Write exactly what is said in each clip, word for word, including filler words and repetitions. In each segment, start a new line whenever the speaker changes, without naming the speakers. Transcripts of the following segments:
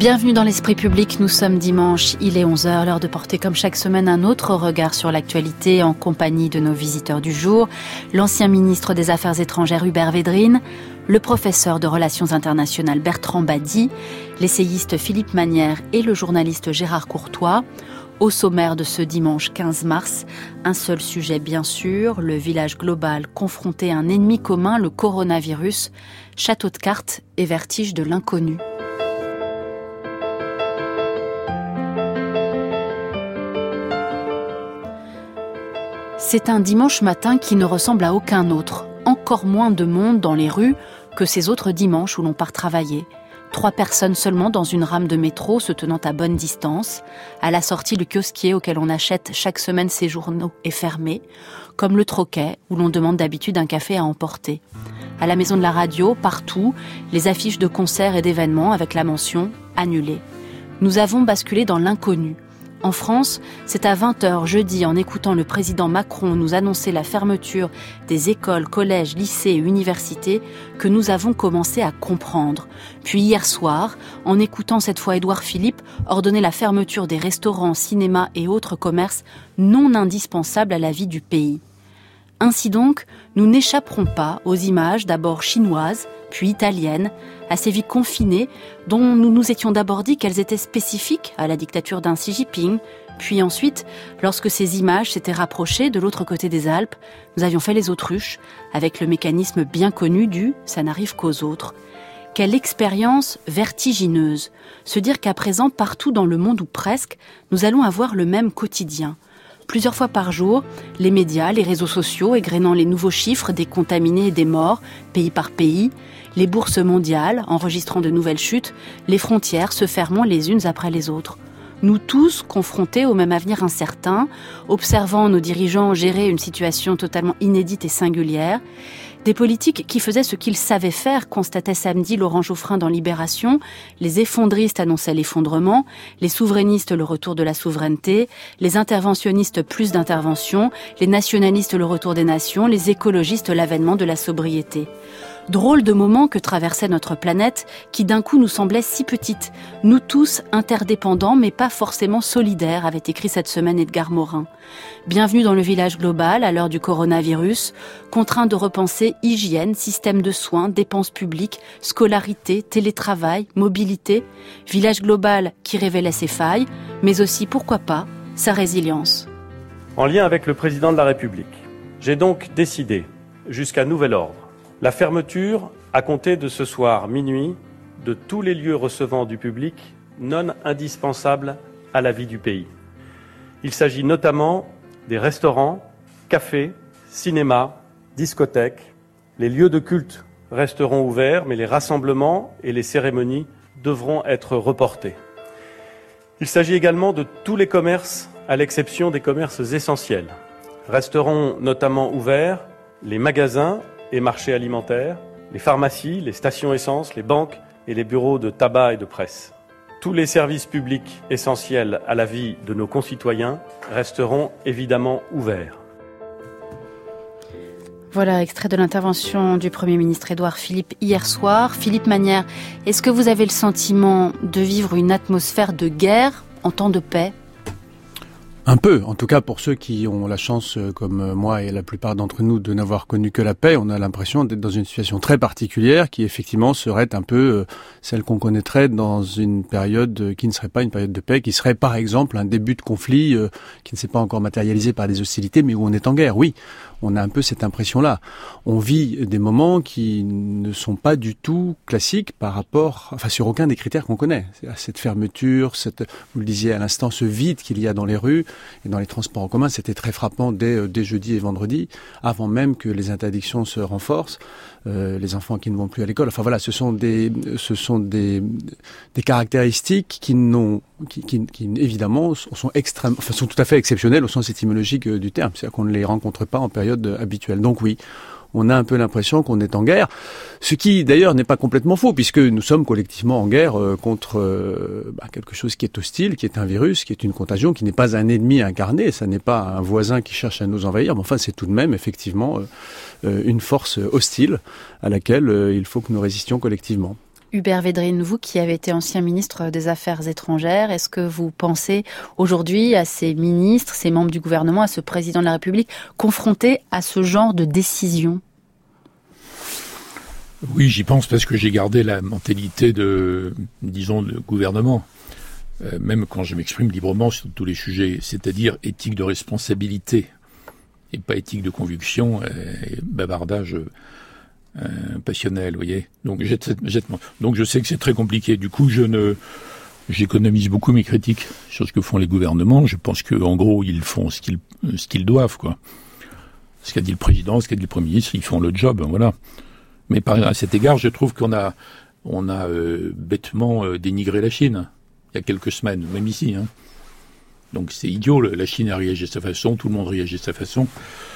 Bienvenue dans l'Esprit public, nous sommes dimanche, il est onze heures, l'heure de porter comme chaque semaine un autre regard sur l'actualité en compagnie de nos visiteurs du jour, l'ancien ministre des Affaires étrangères Hubert Védrine, le professeur de Relations internationales Bertrand Badi, l'essayiste Philippe Manière et le journaliste Gérard Courtois. Au sommaire de ce dimanche quinze mars, un seul sujet bien sûr, le village global confronté à un ennemi commun, le coronavirus, château de cartes et vertige de l'inconnu. C'est un dimanche matin qui ne ressemble à aucun autre. Encore moins de monde dans les rues que ces autres dimanches où l'on part travailler. Trois personnes seulement dans une rame de métro se tenant à bonne distance. À la sortie, le kiosquier auquel on achète chaque semaine ses journaux est fermé, comme le troquet où l'on demande d'habitude un café à emporter. À la maison de la radio, partout, les affiches de concerts et d'événements avec la mention « annulé ». Nous avons basculé dans l'inconnu. En France, c'est à vingt heures jeudi, en écoutant le président Macron nous annoncer la fermeture des écoles, collèges, lycées et universités, que nous avons commencé à comprendre. Puis hier soir, en écoutant cette fois Édouard Philippe ordonner la fermeture des restaurants, cinémas et autres commerces non indispensables à la vie du pays. Ainsi donc, nous n'échapperons pas aux images d'abord chinoises, puis italiennes, à ces vies confinées dont nous nous étions d'abord dit qu'elles étaient spécifiques à la dictature d'un Xi Jinping. Puis ensuite, lorsque ces images s'étaient rapprochées de l'autre côté des Alpes, nous avions fait les autruches, avec le mécanisme bien connu du « ça n'arrive qu'aux autres ». Quelle expérience vertigineuse, se dire qu'à présent, partout dans le monde ou presque, nous allons avoir le même quotidien. Plusieurs fois par jour, les médias, les réseaux sociaux égrénant les nouveaux chiffres des contaminés et des morts, pays par pays, les bourses mondiales enregistrant de nouvelles chutes, les frontières se fermant les unes après les autres. Nous tous confrontés au même avenir incertain, observant nos dirigeants gérer une situation totalement inédite et singulière. Des politiques qui faisaient ce qu'ils savaient faire, constatait samedi Laurent Geoffrin dans Libération. Les effondristes annonçaient l'effondrement, les souverainistes le retour de la souveraineté, les interventionnistes plus d'intervention, les nationalistes le retour des nations, les écologistes l'avènement de la sobriété. Drôle de moment que traversait notre planète, qui d'un coup nous semblait si petite. Nous tous interdépendants, mais pas forcément solidaires, avait écrit cette semaine Edgar Morin. Bienvenue dans le village global, à l'heure du coronavirus, contraint de repenser hygiène, système de soins, dépenses publiques, scolarité, télétravail, mobilité. Village global qui révélait ses failles, mais aussi, pourquoi pas, sa résilience.
En lien avec le président de la République, j'ai donc décidé, jusqu'à nouvel ordre, la fermeture, à compter de ce soir minuit, de tous les lieux recevant du public non indispensables à la vie du pays. Il s'agit notamment des restaurants, cafés, cinémas, discothèques. Les lieux de culte resteront ouverts, mais les rassemblements et les cérémonies devront être reportés. Il s'agit également de tous les commerces, à l'exception des commerces essentiels. Resteront notamment ouverts les magasins et marchés alimentaires, les pharmacies, les stations essence, les banques et les bureaux de tabac et de presse. Tous les services publics essentiels à la vie de nos concitoyens resteront évidemment ouverts.
Voilà, extrait de l'intervention du Premier ministre Édouard Philippe hier soir. Philippe Manière, est-ce que vous avez le sentiment de vivre une atmosphère de guerre en temps de paix ?
Un peu, en tout cas pour ceux qui ont la chance, comme moi et la plupart d'entre nous, de n'avoir connu que la paix, on a l'impression d'être dans une situation très particulière qui effectivement serait un peu celle qu'on connaîtrait dans une période qui ne serait pas une période de paix, qui serait par exemple un début de conflit qui ne s'est pas encore matérialisé par des hostilités, mais où on est en guerre, oui. On a un peu cette impression-là. On vit des moments qui ne sont pas du tout classiques par rapport, enfin sur aucun des critères qu'on connaît. Cette fermeture, cette, vous le disiez à l'instant, ce vide qu'il y a dans les rues et dans les transports en commun, c'était très frappant dès, dès jeudi et vendredi, avant même que les interdictions se renforcent. Euh, les enfants qui ne vont plus à l'école. Enfin voilà, ce sont des, ce sont des, des caractéristiques qui n'ont, qui, qui, qui évidemment sont extrêmement, enfin sont tout à fait exceptionnelles au sens étymologique du terme. C'est-à-dire qu'on ne les rencontre pas en période habituelle. Donc oui, on a un peu l'impression qu'on est en guerre, ce qui d'ailleurs n'est pas complètement faux, puisque nous sommes collectivement en guerre euh, contre euh, bah, quelque chose qui est hostile, qui est un virus, qui est une contagion, qui n'est pas un ennemi incarné, ça n'est pas un voisin qui cherche à nous envahir, mais enfin c'est tout de même effectivement euh, une force hostile à laquelle euh, il faut que nous résistions collectivement.
Hubert Védrine, vous qui avez été ancien ministre des Affaires étrangères, est-ce que vous pensez aujourd'hui à ces ministres, ces membres du gouvernement, à ce président de la République, confrontés à ce genre de décision ?
Oui, j'y pense parce que j'ai gardé la mentalité de, disons, de gouvernement. Euh, même quand je m'exprime librement sur tous les sujets, c'est-à-dire éthique de responsabilité et pas éthique de conviction et bavardage euh, passionnel, vous voyez. Donc, jette, jette, donc je sais que c'est très compliqué. Du coup, je ne, j'économise beaucoup mes critiques sur ce que font les gouvernements. Je pense que, en gros, ils font ce qu'ils, ce qu'ils doivent, quoi. Ce qu'a dit le président, ce qu'a dit le Premier ministre, ils font le job, voilà. Mais par, à cet égard, je trouve qu'on a, on a euh, bêtement euh, dénigré la Chine. Il y a quelques semaines, même ici. Hein. Donc c'est idiot, la Chine a réagi de sa façon, tout le monde réagit de sa façon.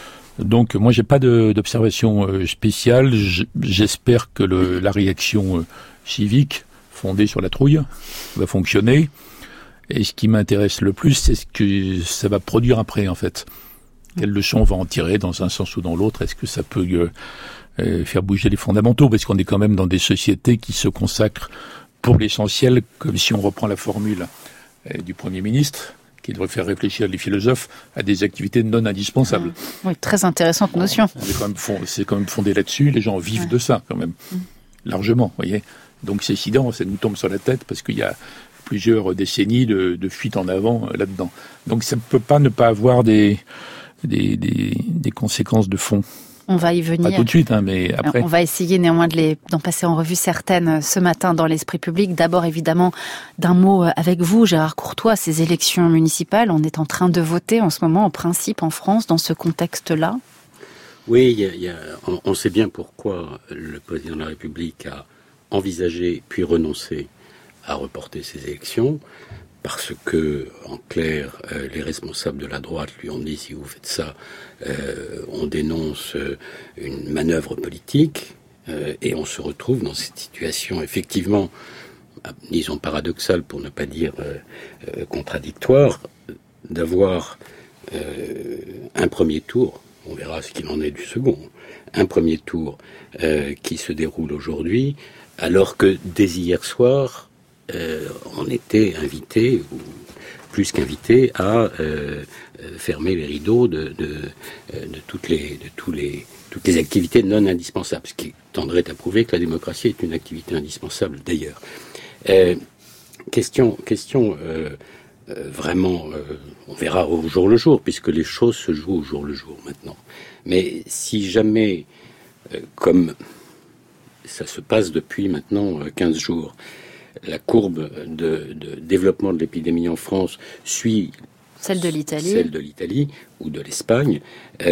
Donc moi j'ai pas de, d'observation euh, spéciale, j'espère que le, la réaction euh, civique, fondée sur la trouille, va fonctionner. Et ce qui m'intéresse le plus, c'est ce que ça va produire après en fait. Quelle leçon on va en tirer dans un sens ou dans l'autre? Est-ce que ça peut euh, euh, faire bouger les fondamentaux? Parce qu'on est quand même dans des sociétés qui se consacrent pour l'essentiel, comme si on reprend la formule euh, du Premier ministre, qui devrait faire réfléchir les philosophes à des activités non indispensables.
Mmh. Oui, très intéressante bon, notion.
C'est quand, même fond, c'est quand même fondé là-dessus, les gens vivent ouais. de ça quand même, mmh. largement, vous voyez. Donc c'est incident, ça nous tombe sur la tête parce qu'il y a plusieurs décennies de, de fuite en avant euh, là-dedans. Donc ça ne peut pas ne pas avoir des, des, des, des conséquences de fond.
On va y venir.
Pas tout de suite, hein, mais après.
On va essayer néanmoins de les, d'en passer en revue certaines ce matin dans l'esprit public. D'abord, évidemment, d'un mot avec vous, Gérard Courtois, ces élections municipales, on est en train de voter en ce moment, en principe, en France, dans ce contexte-là.
Oui, il y a, il y a, on, on sait bien pourquoi le président de la République a envisagé puis renoncé à reporter ces élections. Parce que, en clair, euh, les responsables de la droite lui ont dit, si vous faites ça, euh, on dénonce euh, une manœuvre politique, euh, et on se retrouve dans cette situation, effectivement, disons paradoxale, pour ne pas dire euh, euh, contradictoire, d'avoir euh, un premier tour, on verra ce qu'il en est du second, un premier tour euh, qui se déroule aujourd'hui, alors que dès hier soir, Euh, on était invité, ou plus qu'invité, à euh, fermer les rideaux de, de, de, toutes les, de tous les, toutes les activités non indispensables, ce qui tendrait à prouver que la démocratie est une activité indispensable d'ailleurs. Euh, question question euh, euh, vraiment, euh, on verra au jour le jour, puisque les choses se jouent au jour le jour maintenant. Mais si jamais, euh, comme ça se passe depuis maintenant quinze jours, la courbe de, de développement de l'épidémie en France suit
celle de l'Italie,
celle de l'Italie ou de l'Espagne,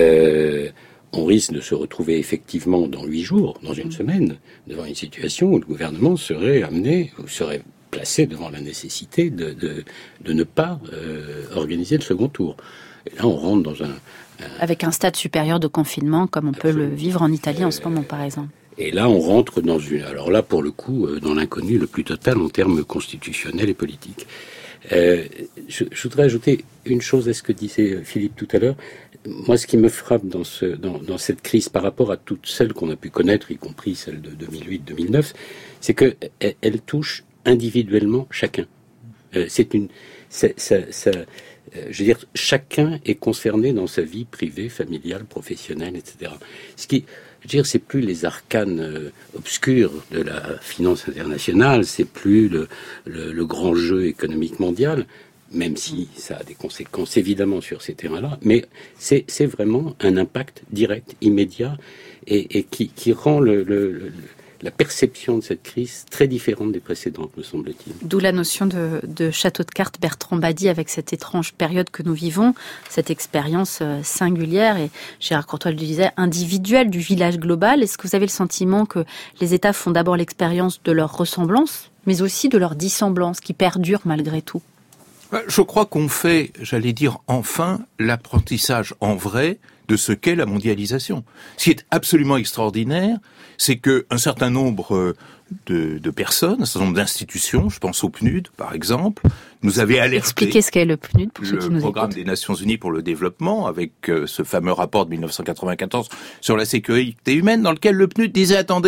euh, on risque de se retrouver effectivement dans huit jours, dans une mmh. semaine, devant une situation où le gouvernement serait amené, ou serait placé devant la nécessité de, de, de ne pas euh, organiser le second tour. Et là, on rentre dans un, un...
Avec un stade supérieur de confinement, comme on Absolument. peut le vivre en Italie euh, en ce moment, par exemple.
Et là, on rentre dans une... Alors là, pour le coup, dans l'inconnu le plus total en termes constitutionnels et politiques. Euh, je, je voudrais ajouter une chose à ce que disait Philippe tout à l'heure. Moi, ce qui me frappe dans, ce, dans, dans cette crise par rapport à toutes celles qu'on a pu connaître, y compris celle de deux mille huit deux mille neuf, c'est qu'elle elle touche individuellement chacun. Euh, c'est une... Ça, ça, ça, euh, je veux dire, chacun est concerné dans sa vie privée, familiale, professionnelle, et cetera. Ce qui... Je veux dire, c'est plus les arcanes euh, obscures de la finance internationale, c'est plus le, le, le grand jeu économique mondial, même si ça a des conséquences évidemment sur ces terrains-là, mais c'est, c'est vraiment un impact direct, immédiat, et, et qui, qui rend le, le, le, la perception de cette crise très différente des précédentes, me semble-t-il.
D'où la notion de, de château de cartes Bertrand Badi avec cette étrange période que nous vivons, cette expérience singulière et, Gérard Courtois le disait, individuelle du village global. Est-ce que vous avez le sentiment que les États font d'abord l'expérience de leur ressemblance, mais aussi de leur dissemblance qui perdure malgré tout?
Je crois qu'on fait, j'allais dire enfin, l'apprentissage en vrai de ce qu'est la mondialisation. Ce qui est absolument extraordinaire, c'est qu'un certain nombre de, de personnes, un certain nombre d'institutions, je pense au P N U D par exemple, nous avaient alerté.
Expliquez ce qu'est le P N U D pour ceux qui nous écoutent.
Le Programme des Nations Unies pour le développement, avec ce fameux rapport de mille neuf cent quatre-vingt-quatorze sur la sécurité humaine, dans lequel le P N U D disait, attendez,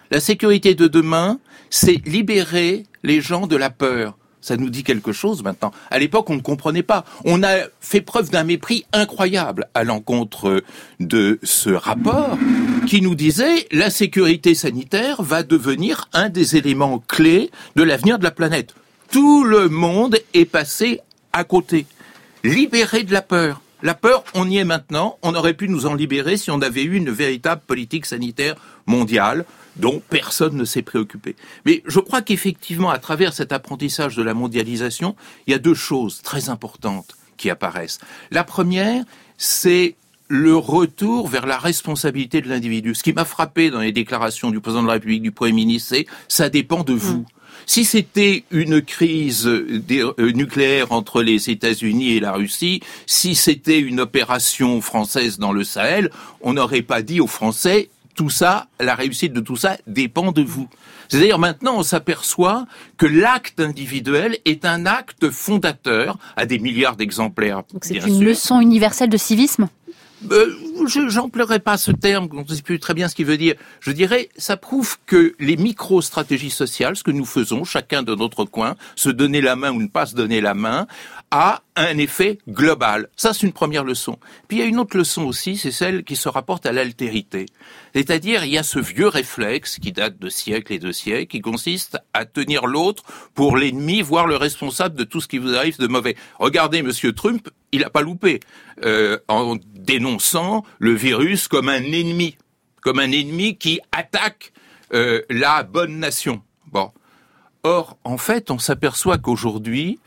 La sécurité de demain, c'est libérer les gens de la peur. Ça nous dit quelque chose maintenant. À l'époque, on ne comprenait pas. On a fait preuve d'un mépris incroyable à l'encontre de ce rapport qui nous disait la sécurité sanitaire va devenir un des éléments clés de l'avenir de la planète. Tout le monde est passé à côté. Libéré de la peur. La peur, on y est maintenant. On aurait pu nous en libérer si on avait eu une véritable politique sanitaire mondiale dont personne ne s'est préoccupé. Mais je crois qu'effectivement, à travers cet apprentissage de la mondialisation, il y a deux choses très importantes qui apparaissent. La première, c'est le retour vers la responsabilité de l'individu. Ce qui m'a frappé dans les déclarations du président de la République, du Premier ministre, c'est « ça dépend de vous ». Mmh. Si c'était une crise nucléaire entre les États-Unis et la Russie, si c'était une opération française dans le Sahel, on n'aurait pas dit aux Français tout ça, la réussite de tout ça dépend de vous. C'est-à-dire maintenant on s'aperçoit que l'acte individuel est un acte fondateur à des milliards d'exemplaires.
Donc c'est une sûr. leçon universelle de civisme ?
Euh, je j'emploierai pas ce terme, on ne sait plus très bien ce qu'il veut dire. Je dirais, ça prouve que les micro-stratégies sociales, ce que nous faisons, chacun de notre coin, se donner la main ou ne pas se donner la main, a un effet global. Ça, c'est une première leçon. Puis il y a une autre leçon aussi, c'est celle qui se rapporte à l'altérité. C'est-à-dire, il y a ce vieux réflexe qui date de siècles et de siècles, qui consiste à tenir l'autre pour l'ennemi, voire le responsable de tout ce qui vous arrive de mauvais. Regardez, Monsieur Trump, il n'a pas loupé euh, en dénonçant le virus comme un ennemi, comme un ennemi qui attaque euh, la bonne nation. Bon. Or, en fait, on s'aperçoit qu'aujourd'hui,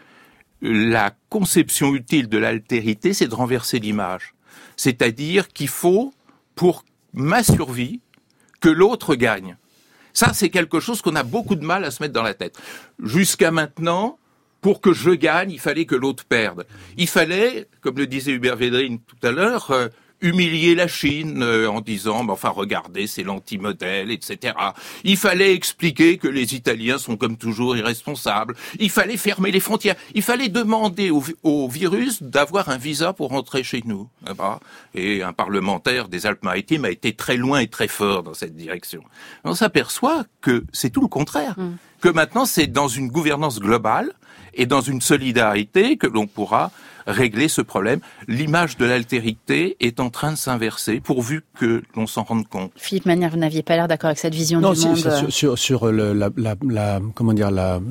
la conception utile de l'altérité, c'est de renverser l'image. C'est-à-dire qu'il faut, pour ma survie, que l'autre gagne. Ça, c'est quelque chose qu'on a beaucoup de mal à se mettre dans la tête. Jusqu'à maintenant, pour que je gagne, il fallait que l'autre perde. Il fallait, comme le disait Hubert Védrine tout à l'heure, euh, humilier la Chine euh, en disant, bah, enfin, regardez, c'est l'anti-modèle, et cetera. Il fallait expliquer que les Italiens sont comme toujours irresponsables. Il fallait fermer les frontières. Il fallait demander au, au virus d'avoir un visa pour rentrer chez nous. Et un parlementaire des Alpes-Maritimes a été très loin et très fort dans cette direction. On s'aperçoit que c'est tout le contraire. Mmh. Que maintenant, c'est dans une gouvernance globale et dans une solidarité que l'on pourra régler ce problème. L'image de l'altérité est en train de s'inverser, pourvu que l'on s'en rende compte.
Philippe Manière, vous n'aviez pas l'air d'accord avec cette vision
non,
du
c'est,
monde.
C'est sur, sur, sur le, la, la, la, comment dire, la,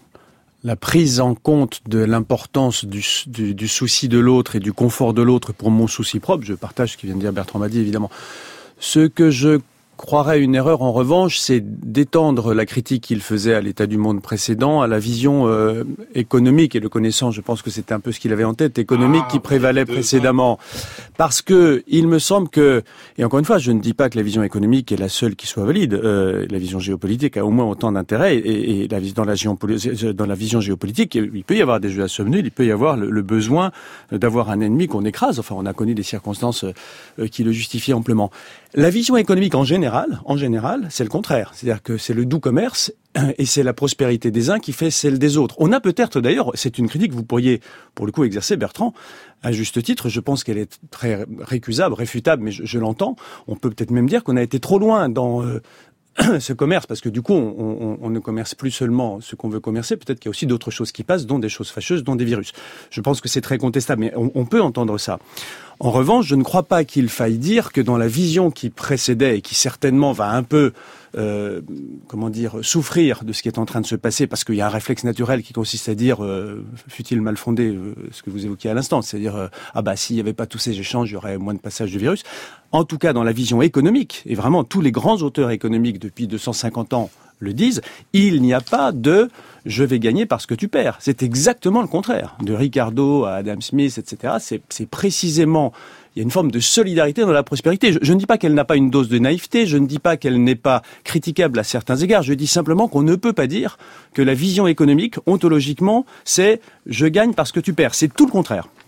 la prise en compte de l'importance du, du, du souci de l'autre et du confort de l'autre pour mon souci propre. Je partage ce que vient de dire Bertrand Madi, évidemment. Ce que je croirais une erreur, en revanche, c'est d'étendre la critique qu'il faisait à l'état du monde précédent à la vision euh, économique, et le connaissant, je pense que c'était un peu ce qu'il avait en tête, économique ah, qui prévalait précédemment. Parce que il me semble que, et encore une fois, je ne dis pas que la vision économique est la seule qui soit valide, euh, la vision géopolitique a au moins autant d'intérêt, et, et la, dans, la dans la vision géopolitique, il peut y avoir des jeux à somme nulle, il peut y avoir le, le besoin d'avoir un ennemi qu'on écrase, enfin on a connu des circonstances euh, qui le justifient amplement. La vision économique en général, en général, c'est le contraire. C'est-à-dire que c'est le doux commerce et c'est la prospérité des uns qui fait celle des autres. On a peut-être d'ailleurs, c'est une critique que vous pourriez pour le coup exercer, Bertrand, à juste titre. Je pense qu'elle est très récusable, réfutable, mais je, je l'entends. On peut peut-être même dire qu'on a été trop loin dans euh, ce commerce, parce que du coup, on, on, on ne commerce plus seulement ce qu'on veut commercer. Peut-être qu'il y a aussi d'autres choses qui passent, dont des choses fâcheuses, dont des virus. Je pense que c'est très contestable, mais on, on peut entendre ça. En revanche, je ne crois pas qu'il faille dire que dans la vision qui précédait et qui certainement va un peu, euh, comment dire, souffrir de ce qui est en train de se passer, parce qu'il y a un réflexe naturel qui consiste à dire, euh, fut-il mal fondé, euh, ce que vous évoquiez à l'instant, c'est-à-dire, euh, ah bah s'il n'y avait pas tous ces échanges, il y aurait moins de passage de virus. En tout cas, dans la vision économique, et vraiment tous les grands auteurs économiques depuis deux cent cinquante ans le disent, il n'y a pas de « je vais gagner parce que tu perds ». C'est exactement le contraire. De Ricardo à Adam Smith, et cetera, c'est, c'est précisément... Il y a une forme de solidarité dans la prospérité. Je, je ne dis pas qu'elle n'a pas une dose de naïveté, je ne dis pas qu'elle n'est pas critiquable à certains égards, je dis simplement qu'on ne peut pas dire que la vision économique, ontologiquement, c'est « je gagne parce que tu perds ». C'est tout le contraire.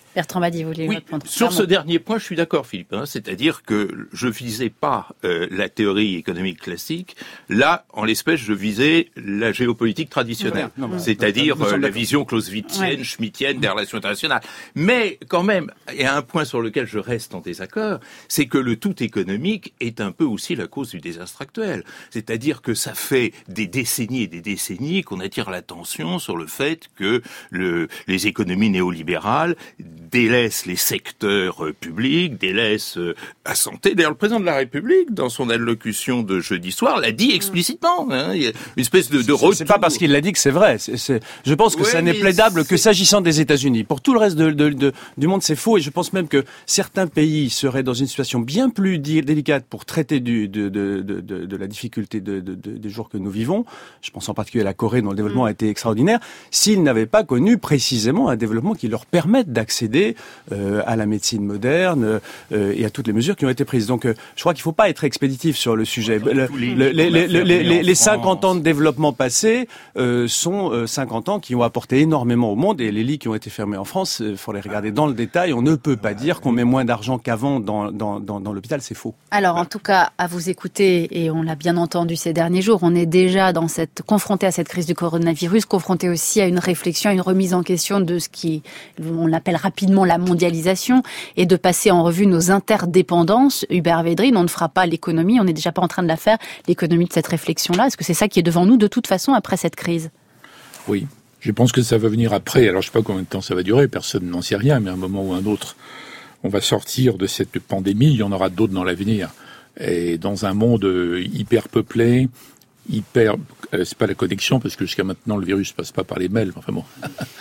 Bertrand Badi, vous voulez
oui,
répondre?
Sur ce dernier point, je suis d'accord, Philippe. Hein, c'est-à-dire que je visais pas euh, la théorie économique classique. Là, en l'espèce, je visais la géopolitique traditionnelle, ouais, non, c'est-à-dire euh, la vision clausewitzienne, ouais. schmittienne des relations internationales. Mais quand même, il y a un point sur lequel je reste en désaccord, c'est que le tout économique est un peu aussi la cause du désastre actuel. C'est-à-dire que ça fait des décennies et des décennies qu'on attire l'attention sur le fait que le, les économies néolibérales délaisse les secteurs euh, publics, délaisse euh, la santé. D'ailleurs, le président de la République, dans son allocution de jeudi soir, l'a dit explicitement. Hein. Il y a une espèce de, de retour.
C'est pas parce qu'il l'a dit que c'est vrai. C'est, c'est... Je pense que ouais, ça n'est plaidable c'est... que s'agissant des États-Unis. Pour tout le reste de, de, de, du monde, c'est faux. Et je pense même que certains pays seraient dans une situation bien plus délicate pour traiter du, de, de, de, de, de la difficulté de, de, de, des jours que nous vivons. Je pense en particulier à la Corée, dont le développement mmh. a été extraordinaire, s'ils n'avaient pas connu précisément un développement qui leur permette d'accéder Euh, à la médecine moderne euh, et à toutes les mesures qui ont été prises. Donc, euh, je crois qu'il ne faut pas être expéditif sur le sujet. Le, le, les, les, les, les, les cinquante ans de développement passés euh, sont euh, cinquante ans qui ont apporté énormément au monde, et les lits qui ont été fermés en France, il euh, faut les regarder dans le détail. On ne peut pas dire qu'on met moins d'argent qu'avant dans, dans, dans, dans l'hôpital, c'est faux.
Alors, en tout cas, à vous écouter, et on l'a bien entendu ces derniers jours, on est déjà dans cette, confronté à cette crise du coronavirus, confronté aussi à une réflexion, à une remise en question de ce qui, on l'appelle rapidement la mondialisation, et de passer en revue nos interdépendances. Hubert Védrine, on ne fera pas l'économie, on n'est déjà pas en train de la faire, l'économie de cette réflexion-là. Est-ce que c'est ça qui est devant nous de toute façon après cette crise?
Oui, je pense que ça va venir après. Alors je ne sais pas combien de temps ça va durer, personne n'en sait rien, mais à un moment ou un autre, on va sortir de cette pandémie, il y en aura d'autres dans l'avenir. Et dans un monde hyper peuplé, hyper... Euh, c'est pas la connexion, parce que jusqu'à maintenant, le virus passe pas par les mails, enfin bon...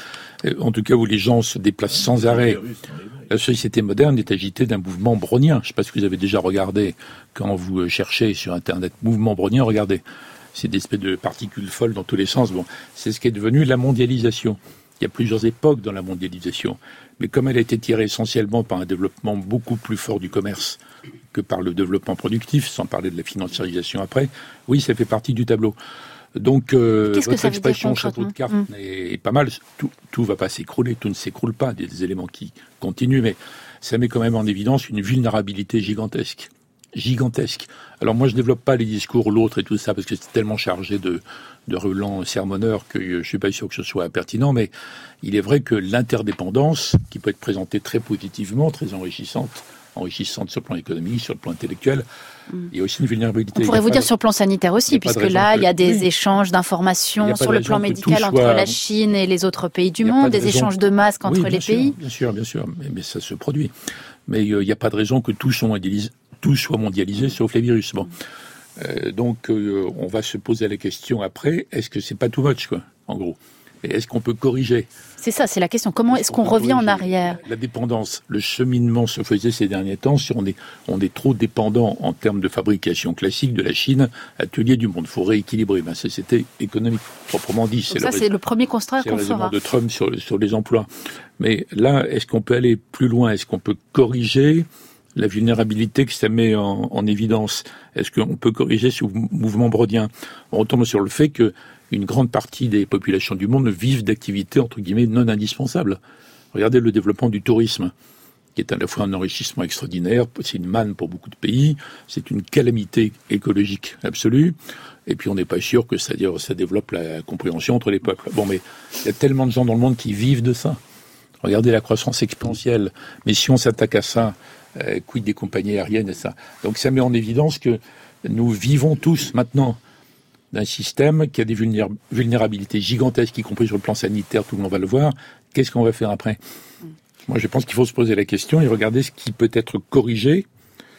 En tout cas, où les gens se déplacent sans arrêt. La société moderne est agitée d'un mouvement brownien. Je ne sais pas si vous avez déjà regardé, quand vous cherchez sur Internet mouvement brownien, regardez. C'est des espèces de particules folles dans tous les sens. Bon, c'est ce qui est devenu la mondialisation. Il y a plusieurs époques dans la mondialisation. Mais comme elle a été tirée essentiellement par un développement beaucoup plus fort du commerce que par le développement productif, sans parler de la financiarisation après, oui, ça fait partie du tableau. Donc, euh, votre expression château de cartes mmh. est pas mal. Tout, tout va pas s'écrouler, tout ne s'écroule pas. Des, des éléments qui continuent, mais ça met quand même en évidence une vulnérabilité gigantesque. Gigantesque. Alors moi, je développe pas les discours, l'autre et tout ça, parce que c'est tellement chargé de, de relents sermonneurs que je suis pas sûr que ce soit pertinent, mais il est vrai que l'interdépendance, qui peut être présentée très positivement, très enrichissante, enrichissante sur le plan économique, sur le plan intellectuel, il y a aussi une vulnérabilité.
On pourrait vous dire de... sur le plan sanitaire aussi, puisque là, que... il y a des oui. échanges d'informations sur le plan médical entre soit... la Chine et les autres pays du monde, de des raison... échanges de masques entre oui, les
sûr,
pays.
Bien sûr, bien sûr, mais, mais ça se produit. Mais il euh, n'y a pas de raison que tout soit mondialisé, tout soit mondialisé sauf les virus. Bon. Euh, donc, euh, on va se poser la question après, est-ce que c'est pas too much, quoi, en gros? Et est-ce qu'on peut corriger?
C'est ça, c'est la question. Comment est-ce, est-ce qu'on, qu'on revient en arrière?
La dépendance, le cheminement se faisait ces derniers temps sur on est, on est trop dépendant en termes de fabrication classique de la Chine, atelier du monde. Il faut rééquilibrer. Ben, ça, c'était économique, proprement dit.
C'est ça, le, c'est le premier constat qu'on fera. C'est le raisonnement
de Trump sur, sur les emplois. Mais là, est-ce qu'on peut aller plus loin? Est-ce qu'on peut corriger la vulnérabilité que ça met en, en évidence? Est-ce qu'on peut corriger ce mouvement brownien? On retombe sur le fait que une grande partie des populations du monde vivent d'activités, entre guillemets, non indispensables. Regardez le développement du tourisme, qui est à la fois un enrichissement extraordinaire, c'est une manne pour beaucoup de pays, c'est une calamité écologique absolue, et puis on n'est pas sûr que ça, ça développe la compréhension entre les peuples. Bon, mais il y a tellement de gens dans le monde qui vivent de ça. Regardez la croissance exponentielle. Mais si on s'attaque à ça, euh, quid des compagnies aériennes et ça. Donc ça met en évidence que nous vivons tous maintenant d'un système qui a des vulnéra- vulnérabilités gigantesques, y compris sur le plan sanitaire, tout le monde va le voir. Qu'est-ce qu'on va faire après? Moi, je pense qu'il faut se poser la question et regarder ce qui peut être corrigé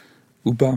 ou pas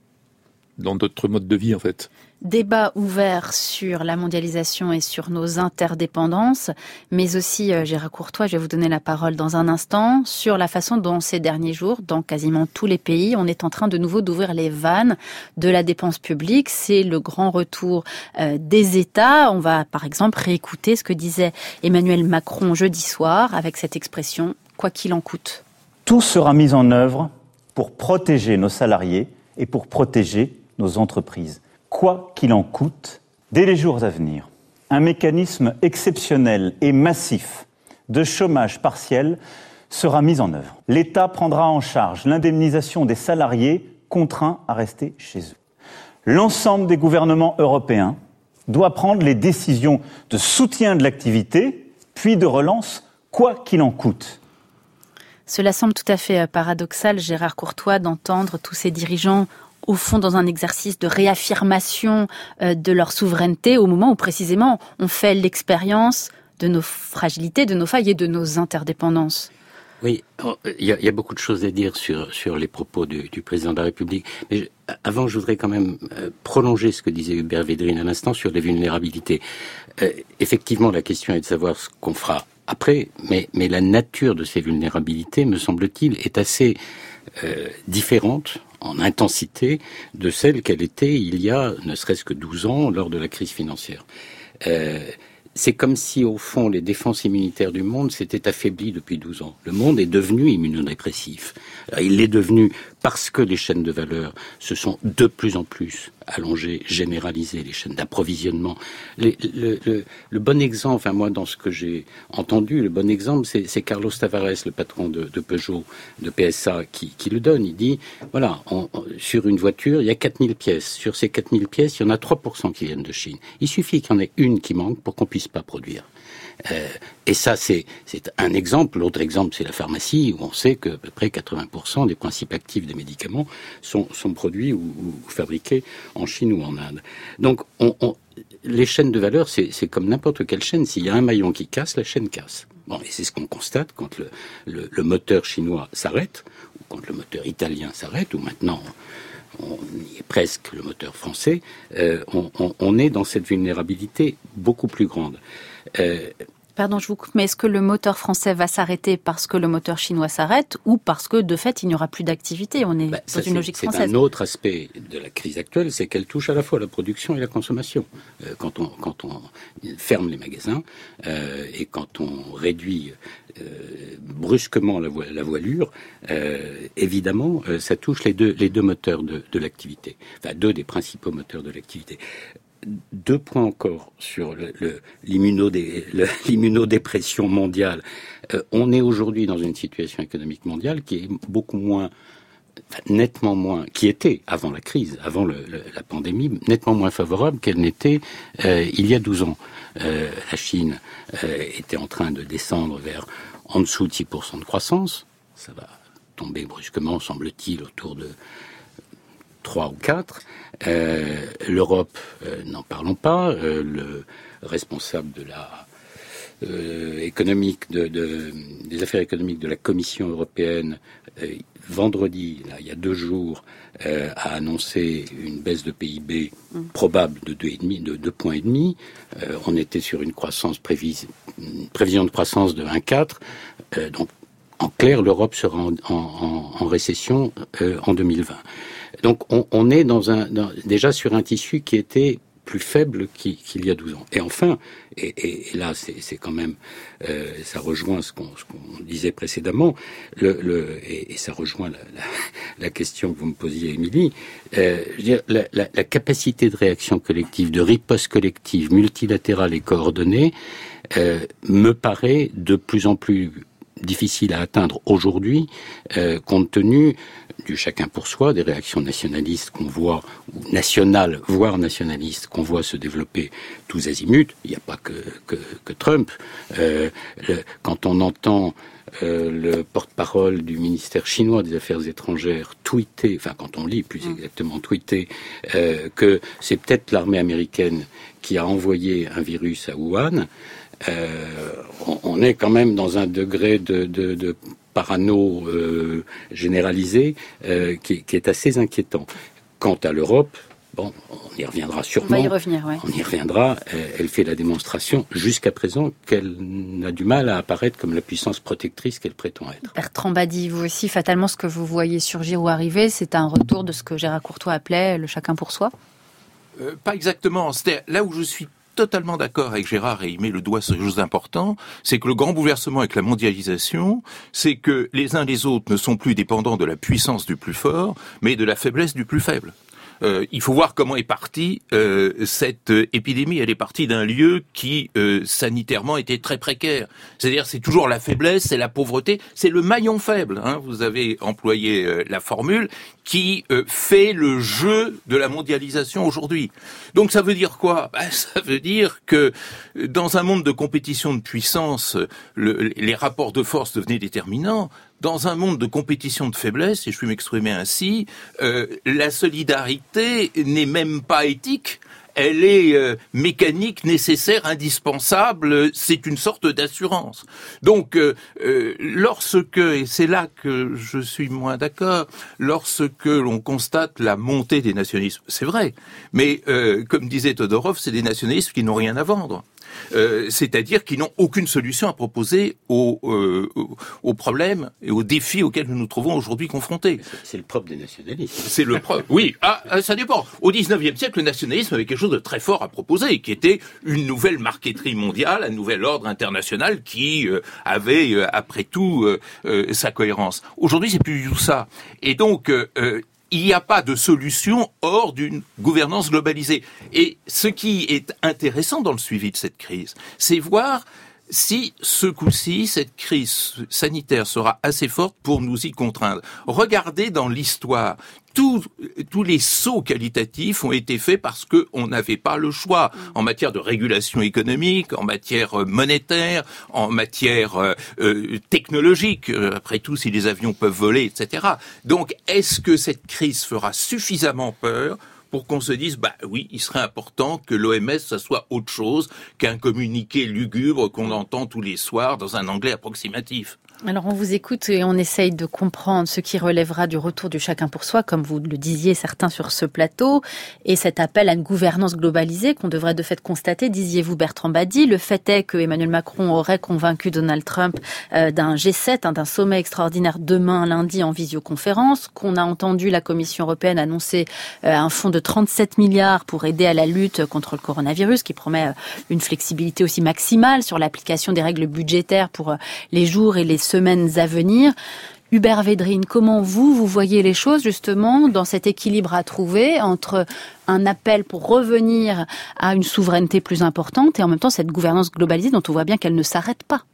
dans notre mode de vie, en fait.
Débat ouvert sur la mondialisation et sur nos interdépendances, mais aussi, euh, Gérard Courtois, je vais vous donner la parole dans un instant, sur la façon dont ces derniers jours, dans quasiment tous les pays, on est en train de nouveau d'ouvrir les vannes de la dépense publique. C'est le grand retour euh, des États. On va, par exemple, réécouter ce que disait Emmanuel Macron jeudi soir avec cette expression « quoi qu'il en coûte ».
Tout sera mis en œuvre pour protéger nos salariés et pour protéger nos entreprises. Quoi qu'il en coûte, dès les jours à venir, un mécanisme exceptionnel et massif de chômage partiel sera mise en œuvre. L'État prendra en charge l'indemnisation des salariés contraints à rester chez eux. L'ensemble des gouvernements européens doit prendre les décisions de soutien de l'activité, puis de relance, quoi qu'il en coûte.
Cela semble tout à fait paradoxal, Gérard Courtois, d'entendre tous ces dirigeants au fond dans un exercice de réaffirmation de leur souveraineté au moment où précisément on fait l'expérience de nos fragilités, de nos failles et de nos interdépendances.
Oui, il y a, il y a beaucoup de choses à dire sur, sur les propos du, du président de la République. Mais je, avant, je voudrais quand même euh, prolonger ce que disait Hubert Védrine à l'instant sur les vulnérabilités. Euh, effectivement, la question est de savoir ce qu'on fera après, mais, mais la nature de ces vulnérabilités, me semble-t-il, est assez euh, différente en intensité de celle qu'elle était il y a ne serait-ce que douze ans lors de la crise financière. Euh, C'est comme si, au fond, les défenses immunitaires du monde s'étaient affaiblies depuis douze ans. Le monde est devenu immunodépressif. Alors, il l'est devenu parce que les chaînes de valeur se sont de plus en plus allongées, généralisées, les chaînes d'approvisionnement. Les, le, le, le bon exemple, enfin moi, dans ce que j'ai entendu, le bon exemple, c'est, c'est Carlos Tavares, le patron de, de Peugeot, de P S A, qui, qui le donne. Il dit, voilà, on, on, sur une voiture, il y a quatre mille pièces. Sur ces quatre mille pièces, il y en a trois pour cent qui viennent de Chine. Il suffit qu'il y en ait une qui manque pour qu'on puisse pas produire. Euh, et ça, c'est, c'est un exemple. L'autre exemple, c'est la pharmacie, où on sait que à peu près quatre-vingts pour cent des principes actifs des médicaments sont, sont produits ou, ou fabriqués en Chine ou en Inde. Donc, on, on, les chaînes de valeur, c'est, c'est comme n'importe quelle chaîne. S'il y a un maillon qui casse, la chaîne casse. Bon, et c'est ce qu'on constate quand le, le, le moteur chinois s'arrête, ou quand le moteur italien s'arrête, ou maintenant on y est presque, le moteur français, euh, on, on, on est dans cette vulnérabilité beaucoup plus grande. Euh,
Pardon, je vous coupe, mais est-ce que le moteur français va s'arrêter parce que le moteur chinois s'arrête ou parce que, de fait, il n'y aura plus d'activité ? On est bah, ça, dans une logique
c'est
française.
C'est un autre aspect de la crise actuelle, c'est qu'elle touche à la fois la production et la consommation. Euh, quand on, quand on ferme les magasins euh, et quand on réduit euh, brusquement la, vo- la voilure, euh, évidemment, euh, ça touche les deux, les deux moteurs de, de l'activité. Enfin, deux des principaux moteurs de l'activité. Deux points encore sur le, le, l'immunodé, le, l'immunodépression mondiale. Euh, on est aujourd'hui dans une situation économique mondiale qui est beaucoup moins, enfin, nettement moins, qui était avant la crise, avant le, le, la pandémie, nettement moins favorable qu'elle n'était euh, il y a douze ans. Euh, la Chine euh, était en train de descendre vers en dessous de six pour cent de croissance. Ça va tomber brusquement, semble-t-il, autour de trois ou quatre. Euh, L'Europe, euh, n'en parlons pas. Euh, le responsable de la euh, économique, de, de, des affaires économiques de la Commission européenne, euh, vendredi, là, il y a deux jours, euh, a annoncé une baisse de P I B mmh. probable de deux virgule cinq, de deux points et demi. Euh, on était sur une croissance prévise, une prévision de croissance de un virgule quatre. Euh, donc, en clair, l'Europe sera en, en, en récession euh, en deux mille vingt. Donc on, on est dans un, dans, déjà sur un tissu qui était plus faible qu'il, qu'il y a douze ans. Et enfin, et, et, et là c'est, c'est quand même, euh, ça rejoint ce qu'on, ce qu'on disait précédemment, le, le, et, et ça rejoint la, la, la question que vous me posiez, Émilie, euh, je veux dire, la, la, la capacité de réaction collective, de riposte collective, multilatérale et coordonnée, euh, me paraît de plus en plus difficile à atteindre aujourd'hui, euh, compte tenu du chacun pour soi, des réactions nationalistes qu'on voit, ou nationales, voire nationalistes, qu'on voit se développer tous azimuts. Il n'y a pas que, que, que Trump. Euh, le, quand on entend euh, le porte-parole du ministère chinois des Affaires étrangères tweeter, enfin quand on lit plus exactement tweeter, euh, que c'est peut-être l'armée américaine qui a envoyé un virus à Wuhan, euh, on, on est quand même dans un degré de, de, de parano euh, généralisé euh, qui, qui est assez inquiétant. Quant à l'Europe, bon, on y reviendra sûrement.
On va y revenir, ouais.
On y reviendra. Euh, elle fait la démonstration jusqu'à présent qu'elle n'a du mal à apparaître comme la puissance protectrice qu'elle prétend être.
Bertrand Badi, vous aussi, fatalement, ce que vous voyez surgir ou arriver, c'est un retour de ce que Gérard Courtois appelait le chacun pour soi ?
euh, Pas exactement. C'est là où je suis totalement d'accord avec Gérard, et il met le doigt sur quelque chose d'important, c'est que le grand bouleversement avec la mondialisation, c'est que les uns les autres ne sont plus dépendants de la puissance du plus fort, mais de la faiblesse du plus faible. Euh, il faut voir comment est partie euh, cette euh, épidémie. Elle est partie d'un lieu qui euh, sanitairement était très précaire. C'est-à-dire, c'est toujours la faiblesse, c'est la pauvreté, c'est le maillon faible. Hein. Vous avez employé euh, la formule qui euh, fait le jeu de la mondialisation aujourd'hui. Donc ça veut dire quoi ? Ben, ça veut dire que dans un monde de compétition de puissance, le, les rapports de force devenaient déterminants. Dans un monde de compétition de faiblesse, et je puis m'exprimer ainsi, euh, la solidarité n'est même pas éthique. Elle est euh, mécanique, nécessaire, indispensable, c'est une sorte d'assurance. Donc, euh, euh, lorsque, et c'est là que je suis moins d'accord, lorsque l'on constate la montée des nationalismes, c'est vrai, mais euh, comme disait Todorov, c'est des nationalismes qui n'ont rien à vendre. Euh, c'est-à-dire qu'ils n'ont aucune solution à proposer aux, euh, aux problèmes et aux défis auxquels nous nous trouvons aujourd'hui confrontés.
C'est le propre des nationalistes.
C'est le propre. Oui, ah, ça dépend. Au dix-neuvième siècle, le nationalisme avait quelque chose de très fort à proposer, qui était une nouvelle marqueterie mondiale, un nouvel ordre international qui euh, avait, euh, après tout, euh, euh, sa cohérence. Aujourd'hui, c'est plus du tout ça. Et donc, euh, euh, il n'y a pas de solution hors d'une gouvernance globalisée. Et ce qui est intéressant dans le suivi de cette crise, c'est voir si ce coup-ci, cette crise sanitaire sera assez forte pour nous y contraindre. Regardez dans l'histoire, tous, tous les sauts qualitatifs ont été faits parce qu'on n'avait pas le choix en matière de régulation économique, en matière monétaire, en matière euh, euh, technologique. Après tout, si les avions peuvent voler, et cetera. Donc, est-ce que cette crise fera suffisamment peur pour qu'on se dise, bah oui, il serait important que l'O M S, ça soit autre chose qu'un communiqué lugubre qu'on entend tous les soirs dans un anglais approximatif.
Alors on vous écoute et on essaye de comprendre ce qui relèvera du retour du chacun pour soi, comme vous le disiez certains sur ce plateau, et cet appel à une gouvernance globalisée qu'on devrait de fait constater, disiez-vous Bertrand Badi. Le fait est que Emmanuel Macron aurait convaincu Donald Trump euh, d'un G sept, hein, d'un sommet extraordinaire demain lundi en visioconférence, qu'on a entendu la Commission européenne annoncer euh, un fonds de trente-sept milliards pour aider à la lutte contre le coronavirus, qui promet euh, une flexibilité aussi maximale sur l'application des règles budgétaires pour euh, les jours et les semaines à venir. Hubert Védrine, comment vous, vous voyez les choses justement dans cet équilibre à trouver entre un appel pour revenir à une souveraineté plus importante et en même temps cette gouvernance globalisée dont on voit bien qu'elle ne s'arrête pas?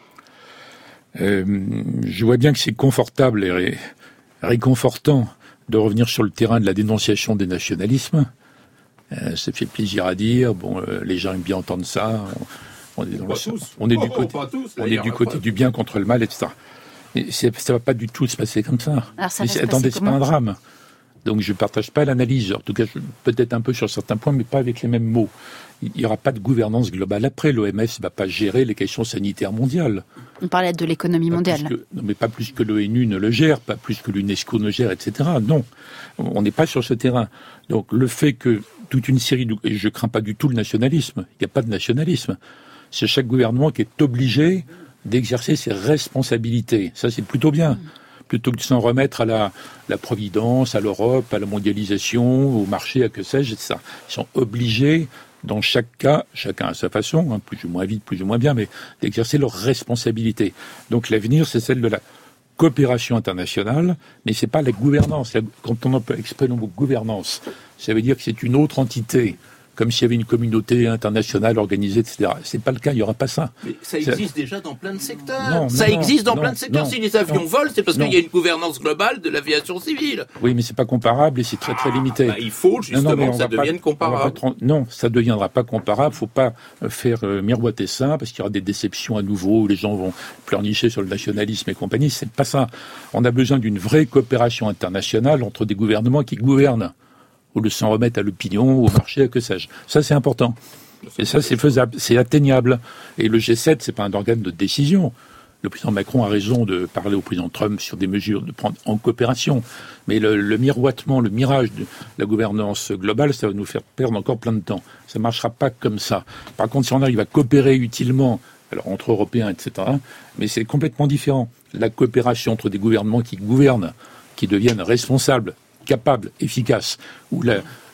euh, Je vois bien que c'est confortable et ré- réconfortant de revenir sur le terrain de la dénonciation des nationalismes. Euh, ça fait plaisir à dire, bon, euh, les gens aiment bien entendre ça. On, On est, dans le, on est du côté, oh, tous, on est du, côté du bien contre le mal, et cetera. Mais c'est, ça ne va pas du tout se passer comme ça.
Alors ça
mais c'est, attendez, c'est pas un drame. Donc je ne partage pas l'analyse. En tout cas, je, peut-être un peu sur certains points, mais pas avec les mêmes mots. Il n'y aura pas de gouvernance globale après. L'O M S ne va pas gérer les questions sanitaires mondiales.
On parlait de l'économie mondiale.
Que, non, mais pas plus que l'ONU ne le gère, pas plus que l'UNESCO ne gère, et cetera. Non, on n'est pas sur ce terrain. Donc le fait que toute une série de... Et je ne crains pas du tout le nationalisme. Il n'y a pas de nationalisme. C'est chaque gouvernement qui est obligé d'exercer ses responsabilités. Ça, c'est plutôt bien. Plutôt que de s'en remettre à la, la providence, à l'Europe, à la mondialisation, au marché, à que sais-je, et cetera. Ils sont obligés, dans chaque cas, chacun à sa façon, hein, plus ou moins vite, plus ou moins bien, mais d'exercer leurs responsabilités. Donc l'avenir, c'est celle de la coopération internationale, mais c'est pas la gouvernance. Quand on exprime le mot gouvernance, ça veut dire que c'est une autre entité, comme s'il y avait une communauté internationale organisée, et cetera. C'est pas le cas, il n'y aura pas ça.
Mais ça existe ça... déjà dans plein de secteurs.
Non,
ça
non,
existe dans
non,
plein de secteurs.
Non,
si les avions
non,
volent, c'est parce
non.
qu'il y a une gouvernance globale de l'aviation civile.
Oui, mais c'est pas comparable et c'est très très limité.
Ah, bah, il faut justement non, non, que ça devienne pas, comparable.
Pas, non, ça ne deviendra pas comparable. Faut pas faire euh, miroiter ça parce qu'il y aura des déceptions à nouveau où les gens vont pleurnicher sur le nationalisme et compagnie. C'est pas ça. On a besoin d'une vraie coopération internationale entre des gouvernements qui gouvernent, ou de s'en remettre à l'opinion, au marché, à que sais-je. Ça, c'est important. Et ça, c'est faisable, c'est atteignable. Et le G sept, c'est pas un organe de décision. Le président Macron a raison de parler au président Trump sur des mesures de prendre en coopération. Mais le, le miroitement, le mirage de la gouvernance globale, ça va nous faire perdre encore plein de temps. Ça marchera pas comme ça. Par contre, si on arrive à coopérer utilement, alors entre Européens, et cetera, mais c'est complètement différent. La coopération entre des gouvernements qui gouvernent, qui deviennent responsables, capable, efficace, où la,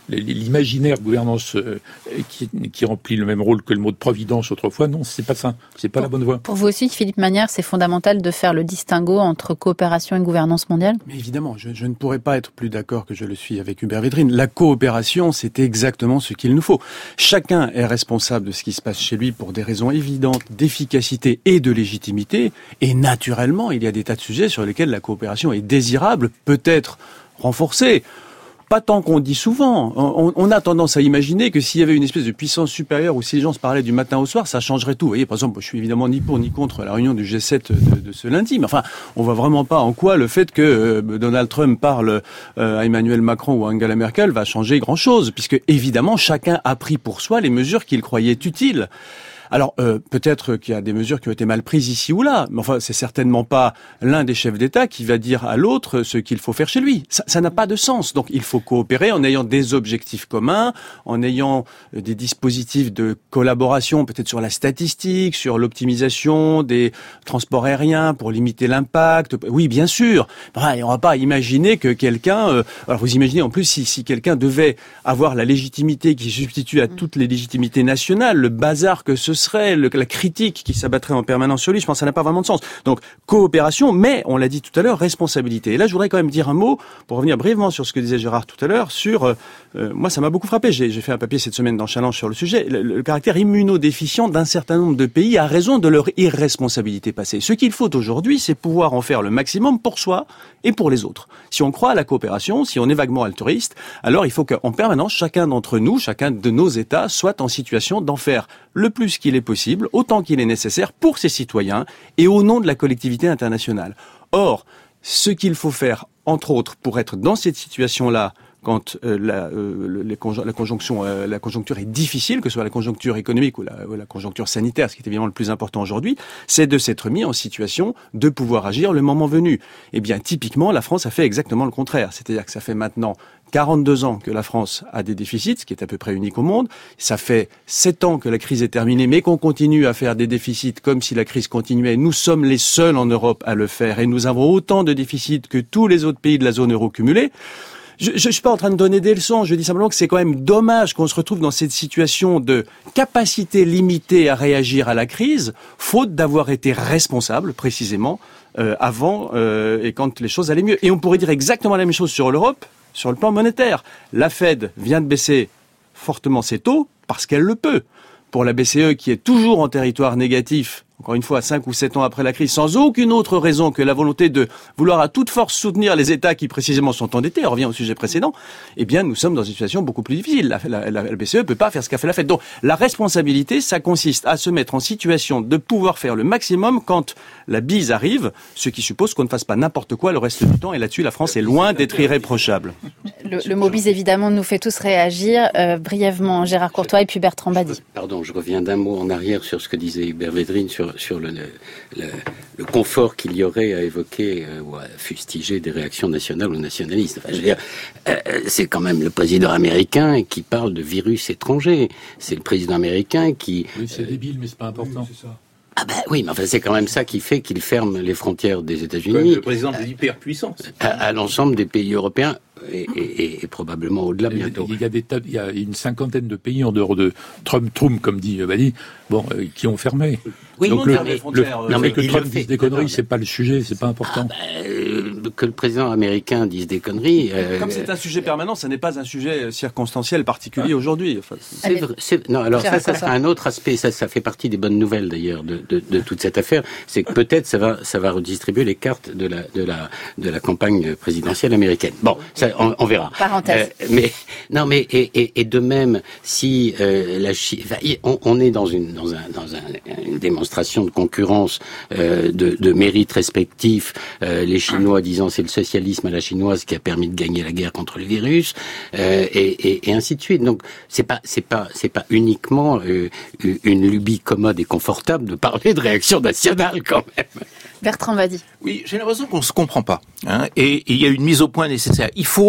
l'imaginaire gouvernance euh, qui, qui remplit le même rôle que le mot de providence autrefois, non, c'est pas ça, c'est pas
pour,
la bonne voie.
Pour vous aussi, Philippe Manière, c'est fondamental de faire le distinguo entre coopération et gouvernance mondiale?
Mais évidemment, je, je ne pourrais pas être plus d'accord que je le suis avec Hubert Védrine. La coopération, c'est exactement ce qu'il nous faut. Chacun est responsable de ce qui se passe chez lui pour des raisons évidentes d'efficacité et de légitimité. Et naturellement, il y a des tas de sujets sur lesquels la coopération est désirable, peut-être renforcée. Pas tant qu'on dit souvent. On, on a tendance à imaginer que s'il y avait une espèce de puissance supérieure ou si les gens se parlaient du matin au soir, ça changerait tout. Vous voyez, par exemple, je suis évidemment ni pour ni contre la réunion du G sept de, de ce lundi, mais enfin, on voit vraiment pas en quoi le fait que euh, Donald Trump parle euh, à Emmanuel Macron ou à Angela Merkel va changer grand-chose, puisque évidemment, chacun a pris pour soi les mesures qu'il croyait utiles. Alors, euh, peut-être qu'il y a des mesures qui ont été mal prises ici ou là, mais enfin, c'est certainement pas l'un des chefs d'État qui va dire à l'autre ce qu'il faut faire chez lui. Ça, ça n'a pas de sens. Donc, il faut coopérer en ayant des objectifs communs, en ayant des dispositifs de collaboration, peut-être sur la statistique, sur l'optimisation des transports aériens pour limiter l'impact. Oui, bien sûr. Enfin, on va pas imaginer que quelqu'un... Euh, alors, vous imaginez en plus si, si quelqu'un devait avoir la légitimité qui substitue à toutes les légitimités nationales, le bazar que ce serait, le, la critique qui s'abattrait en permanence sur lui, je pense que ça n'a pas vraiment de sens. Donc, coopération, mais, on l'a dit tout à l'heure, responsabilité. Et là, je voudrais quand même dire un mot, pour revenir brièvement sur ce que disait Gérard tout à l'heure, sur, euh, euh, moi, ça m'a beaucoup frappé, j'ai, j'ai fait un papier cette semaine dans Challenge sur le sujet, le, le caractère immunodéficient d'un certain nombre de pays à raison de leur irresponsabilité passée. Ce qu'il faut aujourd'hui, c'est pouvoir en faire le maximum pour soi et pour les autres. Si on croit à la coopération, si on est vaguement altruiste, alors il faut qu'en permanence, chacun d'entre nous, chacun de nos États, soit en situation d'en faire le plus qu'il est possible, autant qu'il est nécessaire pour ses citoyens et au nom de la collectivité internationale. Or, ce qu'il faut faire, entre autres, pour être dans cette situation-là, quand euh, la, euh, les conj- la conjonction, euh, la conjoncture est difficile, que ce soit la conjoncture économique ou la, ou la conjoncture sanitaire, ce qui est évidemment le plus important aujourd'hui, c'est de s'être mis en situation de pouvoir agir le moment venu. Eh bien, typiquement, la France a fait exactement le contraire. C'est-à-dire que ça fait maintenant quarante-deux ans que la France a des déficits, ce qui est à peu près unique au monde. Ça fait sept ans que la crise est terminée, mais qu'on continue à faire des déficits comme si la crise continuait. Nous sommes les seuls en Europe à le faire et nous avons autant de déficits que tous les autres pays de la zone euro cumulés. Je ne suis pas en train de donner des leçons, je dis simplement que c'est quand même dommage qu'on se retrouve dans cette situation de capacité limitée à réagir à la crise, faute d'avoir été responsable, précisément, euh, avant euh, et quand les choses allaient mieux. Et on pourrait dire exactement la même chose sur l'Europe, sur le plan monétaire. La Fed vient de baisser fortement ses taux parce qu'elle le peut. Pour la B C E, qui est toujours en territoire négatif, encore une fois, cinq ou sept ans après la crise, sans aucune autre raison que la volonté de vouloir à toute force soutenir les États qui précisément sont endettés, on revient au sujet précédent, eh bien nous sommes dans une situation beaucoup plus difficile. La, la, la, la B C E ne peut pas faire ce qu'a fait la Fed. Donc la responsabilité, ça consiste à se mettre en situation de pouvoir faire le maximum quand la bise arrive, ce qui suppose qu'on ne fasse pas n'importe quoi le reste du temps, et là-dessus la France est loin d'être irréprochable.
Le, le mot bise, évidemment, nous fait tous réagir. Euh, brièvement, Gérard Courtois et puis Bertrand Badi.
Pardon, je reviens d'un mot en arrière sur ce que disait Hubert Védrine, sur, sur le, le, le confort qu'il y aurait à évoquer euh, ou à fustiger des réactions nationales ou nationalistes. Enfin, je veux dire, euh, c'est quand même le président américain qui parle de virus étranger. C'est le président américain qui...
Oui, c'est euh, débile, mais c'est pas important. Oui, c'est ça.
Ah ben oui, mais enfin c'est quand même ça qui fait qu'il ferme les frontières des États-Unis.
Le président de l'hyperpuissance.
À, à l'ensemble des pays européens. Et, et, et probablement au-delà bientôt.
Il y a des tas, il y a une cinquantaine de pays en dehors de Trump, Trump comme dit Badi, bon, euh, qui ont fermé.
Oui,
donc
non,
le,
mais,
le,
non,
le
mais
fait que Trump dise des conneries, c'est pas le sujet, c'est pas important.
Ah, bah, euh, que le président américain dise des conneries. Euh,
Comme c'est un sujet permanent, ça n'est pas un sujet circonstanciel particulier ah. aujourd'hui. Enfin,
c'est Allez. vrai. C'est, non, alors ça, ça, ça, un autre aspect. Ça, ça fait partie des bonnes nouvelles d'ailleurs de, de, de toute cette affaire. C'est que peut-être ça va, ça va redistribuer les cartes de la, de la, de la campagne présidentielle américaine. Bon, ça, on, on verra.
Parenthèse.
Euh, mais non, mais et, et, et de même, si euh, la Chine, enfin, on, on est dans une dans un dans un, une démonstration de concurrence euh, de, de mérites respectifs. Euh, les Chinois disant c'est le socialisme à la chinoise qui a permis de gagner la guerre contre le virus, euh, et, et, et ainsi de suite. Donc c'est pas c'est pas c'est pas uniquement euh, une lubie commode et confortable de parler de réaction nationale quand même.
Bertrand Badi.
Oui, j'ai l'impression qu'on se comprend pas, hein, et il y a une mise au point nécessaire. Il faut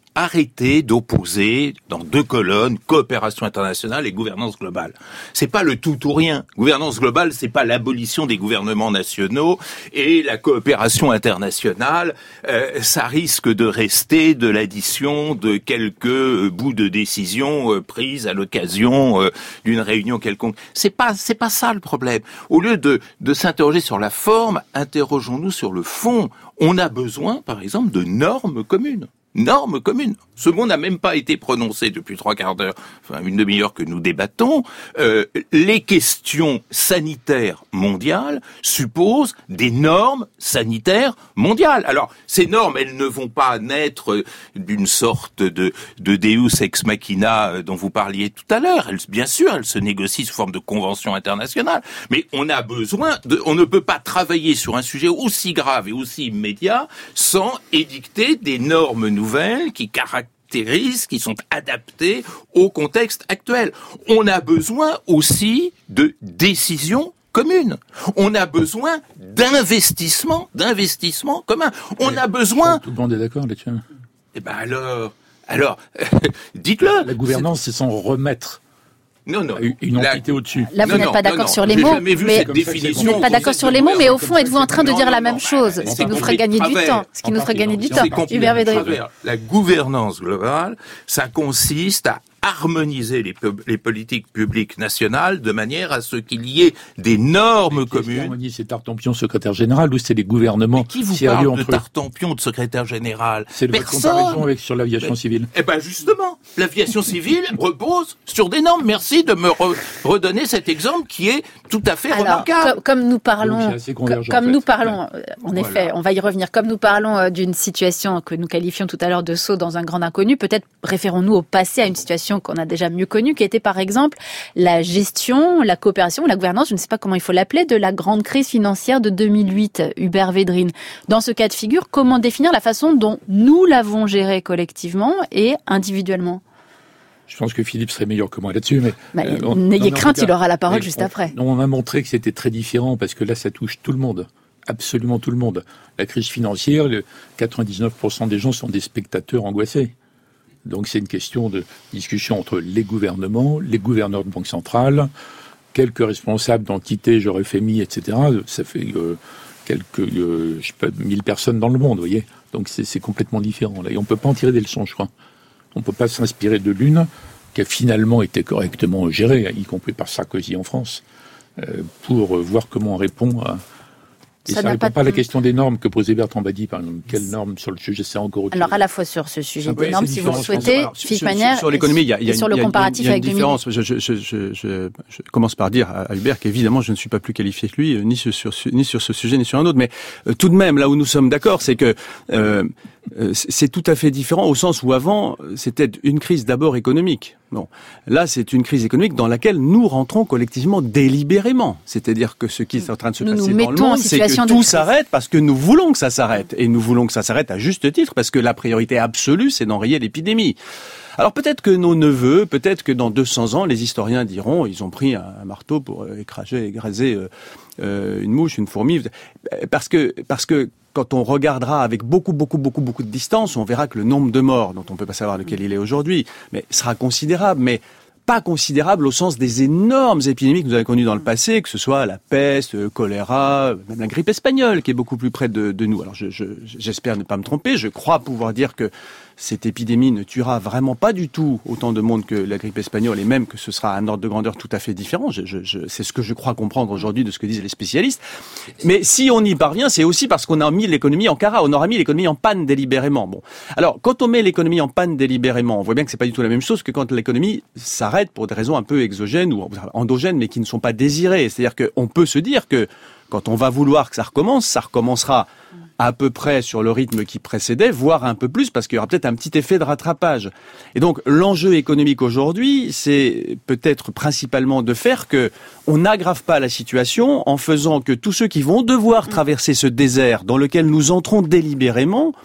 arrêter d'opposer dans deux colonnes coopération internationale et gouvernance globale. C'est pas le tout ou rien. Gouvernance globale, c'est pas l'abolition des gouvernements nationaux, et la coopération internationale, euh, ça risque de rester de l'addition de quelques bouts de décision euh, prises à l'occasion euh, d'une réunion quelconque. C'est pas c'est pas ça le problème. Au lieu de de s'interroger sur la forme, interrogeons-nous sur le fond. On a besoin, par exemple, de normes communes. Normes communes. Ce mot n'a même pas été prononcé depuis trois quarts d'heure, enfin une demi-heure que nous débattons. Euh, les questions sanitaires mondiales supposent des normes sanitaires mondiales. Alors, ces normes, elles ne vont pas naître d'une sorte de, de Deus ex machina dont vous parliez tout à l'heure. Elles, bien sûr, elles se négocient sous forme de convention internationale, mais on a besoin de, on ne peut pas travailler sur un sujet aussi grave et aussi immédiat sans édicter des normes nouvelles qui caractérisent, qui sont adaptées au contexte actuel. On a besoin aussi de décisions communes. On a besoin d'investissements, d'investissements communs. On a besoin...
Tout le monde est d'accord là-dessus.
Eh ben alors, alors, dites-le.
La gouvernance, c'est s'en remettre.
Non, non.
Une entité
La...
au-dessus.
Là, vous
non,
n'êtes
non,
pas d'accord
non,
sur
non,
les
j'ai
mots,
jamais vu
mais
cette définition.
vous n'êtes pas d'accord sur les mots, mais au fond, êtes-vous en train de
non,
dire
non,
la
non,
même
bah,
chose,
c'est
ce qui nous ferait
compris
gagner
de
du
travers.
temps, ce qui
En
nous ferait
partie,
gagner
non,
du
c'est
temps.
compris
Hubert
de
Védrine.
travers. La gouvernance globale, ça consiste à harmoniser les, les politiques publiques nationales de manière à ce qu'il y ait des normes communes.
Harmonie, c'est Tartampion, secrétaire général, ou c'est les gouvernements
Mais qui vous
sérieux
parle de
entre eux?
Tartampion, de secrétaire général?
C'est de votre
Personne.
comparaison avec sur l'aviation
Mais-
civile.
Eh ben justement, l'aviation civile repose sur des normes. Merci de me re- redonner cet exemple qui est tout à fait
Alors,
remarquable.
comme, comme nous
Donc,
parlons,
c'est assez
comme,
convergent,
comme
en fait.
nous parlons, euh, en
Voilà.
effet, on va y revenir. Comme nous parlons euh, d'une situation que nous qualifions tout à l'heure de saut dans un grand inconnu, peut-être référons-nous au passé à une situation qu'on a déjà mieux connue, qui était par exemple la gestion, la coopération, la gouvernance, je ne sais pas comment il faut l'appeler, de la grande crise financière de deux mille huit. Hubert Védrine. Dans ce cas de figure, comment définir la façon dont nous l'avons gérée collectivement et individuellement?
Je pense que Philippe serait meilleur que moi là-dessus, mais...
Bah,
euh, on-
n'ayez
non, mais en
crainte,
tout cas,
il aura la parole
oui,
juste
on-
après.
On a montré que c'était très différent, parce que là, ça touche tout le monde. Absolument tout le monde. La crise financière, le quatre-vingt-dix-neuf pour cent des gens sont des spectateurs angoissés. Donc c'est une question de discussion entre les gouvernements, les gouverneurs de banque centrale, quelques responsables d'entités, genre F M I, et cetera. Ça fait euh, quelques, euh, je sais pas, mille personnes dans le monde, vous voyez. Donc c'est, c'est complètement différent. Là. Et on peut pas en tirer des leçons, je crois. On peut pas s'inspirer de l'une qui a finalement été correctement gérée, y compris par Sarkozy en France, euh, pour euh, voir comment on répond à... Et
Ça
ça ne
n'a
répond
pas
pas à
de-
la question des normes que posait Bertrand Badi, par exemple. Quelles normes sur le sujet, c'est encore autre
Alors
chose.
à la fois sur ce sujet
Oui,
des normes,
c'est
si vous le
différent, je pense.
souhaitez,
Alors, sur-
Philippe
sur-
Manière,
sur l'économie, il y a, il y a
et sur
une,
le
il y a une-
comparatif
il y a une
avec deux mille huit.
différence. Je, je, je, je, je, je commence par dire à Hubert qu'évidemment, je ne suis pas plus qualifié que lui, euh, ni sur, sur, ni sur ce sujet, ni sur un autre. Mais euh, tout de même, là où nous sommes d'accord, c'est que euh, euh, c'est tout à fait différent au sens où avant, c'était une crise d'abord économique. Bon, là, c'est une crise économique dans laquelle nous rentrons collectivement délibérément. C'est-à-dire que ce qui est en train de se
Nous
passer
nous
dans le
mettons en
monde, c'est
situation
que
de
tout
crise.
s'arrête parce que nous voulons que ça s'arrête. Et nous voulons que ça s'arrête à juste titre parce que la priorité absolue, c'est d'enrayer l'épidémie. Alors peut-être que nos neveux, peut-être que dans deux cents ans, les historiens diront, ils ont pris un, un marteau pour euh, écraser, écraser euh, euh, une mouche, une fourmi, parce que parce que quand on regardera avec beaucoup, beaucoup, beaucoup, beaucoup de distance, on verra que le nombre de morts, dont on ne peut pas savoir lequel il est aujourd'hui, mais sera considérable, mais pas considérable au sens des énormes épidémies que nous avons connues dans le passé, que ce soit la peste, le choléra, même la grippe espagnole, qui est beaucoup plus près de, de nous. Alors je, je, j'espère ne pas me tromper, je crois pouvoir dire que cette épidémie ne tuera vraiment pas du tout autant de monde que la grippe espagnole, et même que ce sera un ordre de grandeur tout à fait différent. Je, je, je, c'est ce que je crois comprendre aujourd'hui de ce que disent les spécialistes. Mais si on y parvient, c'est aussi parce qu'on a mis l'économie en cara, on aura mis l'économie en panne délibérément. Bon, alors quand on met l'économie en panne délibérément, on voit bien que c'est pas du tout la même chose que quand l'économie s'arrête pour des raisons un peu exogènes ou endogènes, mais qui ne sont pas désirées. C'est-à-dire qu'on peut se dire que quand on va vouloir que ça recommence, ça recommencera à peu près sur le rythme qui précédait, voire un peu plus, parce qu'il y aura peut-être un petit effet de rattrapage. Et donc, l'enjeu économique aujourd'hui, c'est peut-être principalement de faire que on n'aggrave pas la situation en faisant que tous ceux qui vont devoir traverser ce désert dans lequel nous entrons délibérément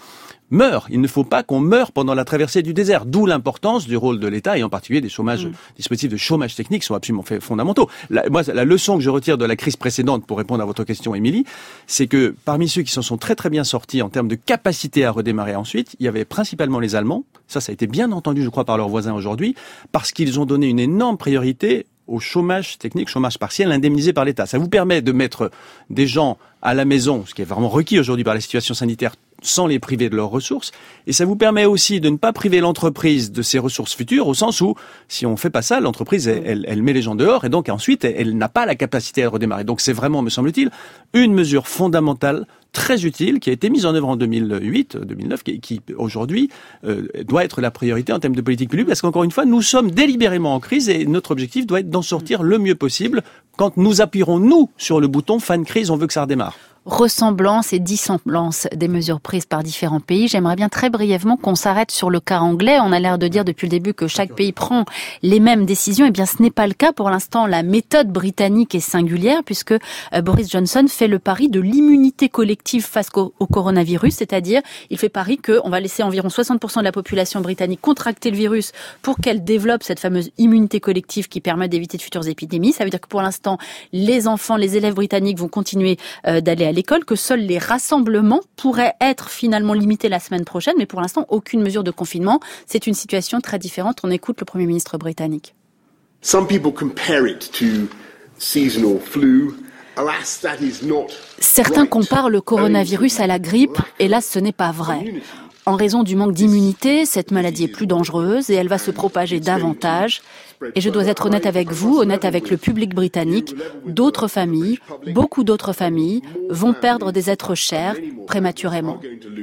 meure. Il ne faut pas qu'on meure pendant la traversée du désert. D'où l'importance du rôle de l'État et en particulier des chômages, mmh. dispositifs de chômage technique sont absolument fondamentaux. La, moi, la leçon que je retire de la crise précédente, pour répondre à votre question, Émilie, c'est que parmi ceux qui s'en sont très très bien sortis en termes de capacité à redémarrer ensuite, il y avait principalement les Allemands. Ça, ça a été bien entendu, je crois, par leurs voisins aujourd'hui, parce qu'ils ont donné une énorme priorité au chômage technique, chômage partiel indemnisé par l'État. Ça vous permet de mettre des gens à la maison, ce qui est vraiment requis aujourd'hui par la situation sanitaire, sans les priver de leurs ressources. Et ça vous permet aussi de ne pas priver l'entreprise de ses ressources futures, au sens où, si on fait pas ça, l'entreprise, elle, elle, elle met les gens dehors, et donc ensuite, elle, elle n'a pas la capacité à redémarrer. Donc c'est vraiment, me semble-t-il, une mesure fondamentale, très utile, qui a été mise en œuvre en deux mille huit, deux mille neuf, qui, qui aujourd'hui, euh, doit être la priorité en termes de politique publique, parce qu'encore une fois, nous sommes délibérément en crise, et notre objectif doit être d'en sortir le mieux possible. Quand nous appuierons, nous, sur le bouton fin de crise, on veut que ça redémarre.
Ressemblance et dissemblances des mesures prises par différents pays. J'aimerais bien très brièvement qu'on s'arrête sur le cas anglais. On a l'air de dire depuis le début que chaque pays prend les mêmes décisions. Eh bien, ce n'est pas le cas. Pour l'instant, la méthode britannique est singulière puisque Boris Johnson fait le pari de l'immunité collective face au, au coronavirus. C'est-à-dire, il fait pari qu'on va laisser environ soixante pour cent de la population britannique contracter le virus pour qu'elle développe cette fameuse immunité collective qui permet d'éviter de futures épidémies. Ça veut dire que pour l'instant, les enfants, les élèves britanniques vont continuer euh, d'aller à l'école, que seuls les rassemblements pourraient être finalement limités la semaine prochaine, mais pour l'instant, aucune mesure de confinement. C'est une situation très différente. On écoute le Premier ministre britannique.
Some people compare it to seasonal flu. Alas, that is not
Certains
right.
comparent le coronavirus à la grippe. Hélas, ce n'est pas vrai. En raison du manque d'immunité, cette maladie est plus dangereuse et elle va se propager davantage. Et je dois être honnête avec vous, honnête avec le public britannique. D'autres familles, beaucoup d'autres familles, vont perdre des êtres chers prématurément.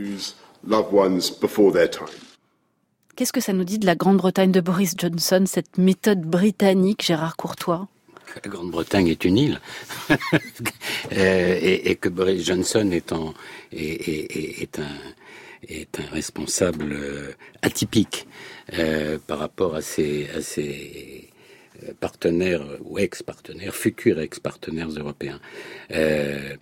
Qu'est-ce que ça nous dit de la Grande-Bretagne de Boris Johnson, cette méthode britannique, Gérard Courtois ?
La Grande-Bretagne est une île et, et que Boris Johnson est, en, est, est, est un... est un responsable euh, atypique euh, par rapport à ses, à ses partenaires ou ex-partenaires, futurs ex-partenaires européens. Euh,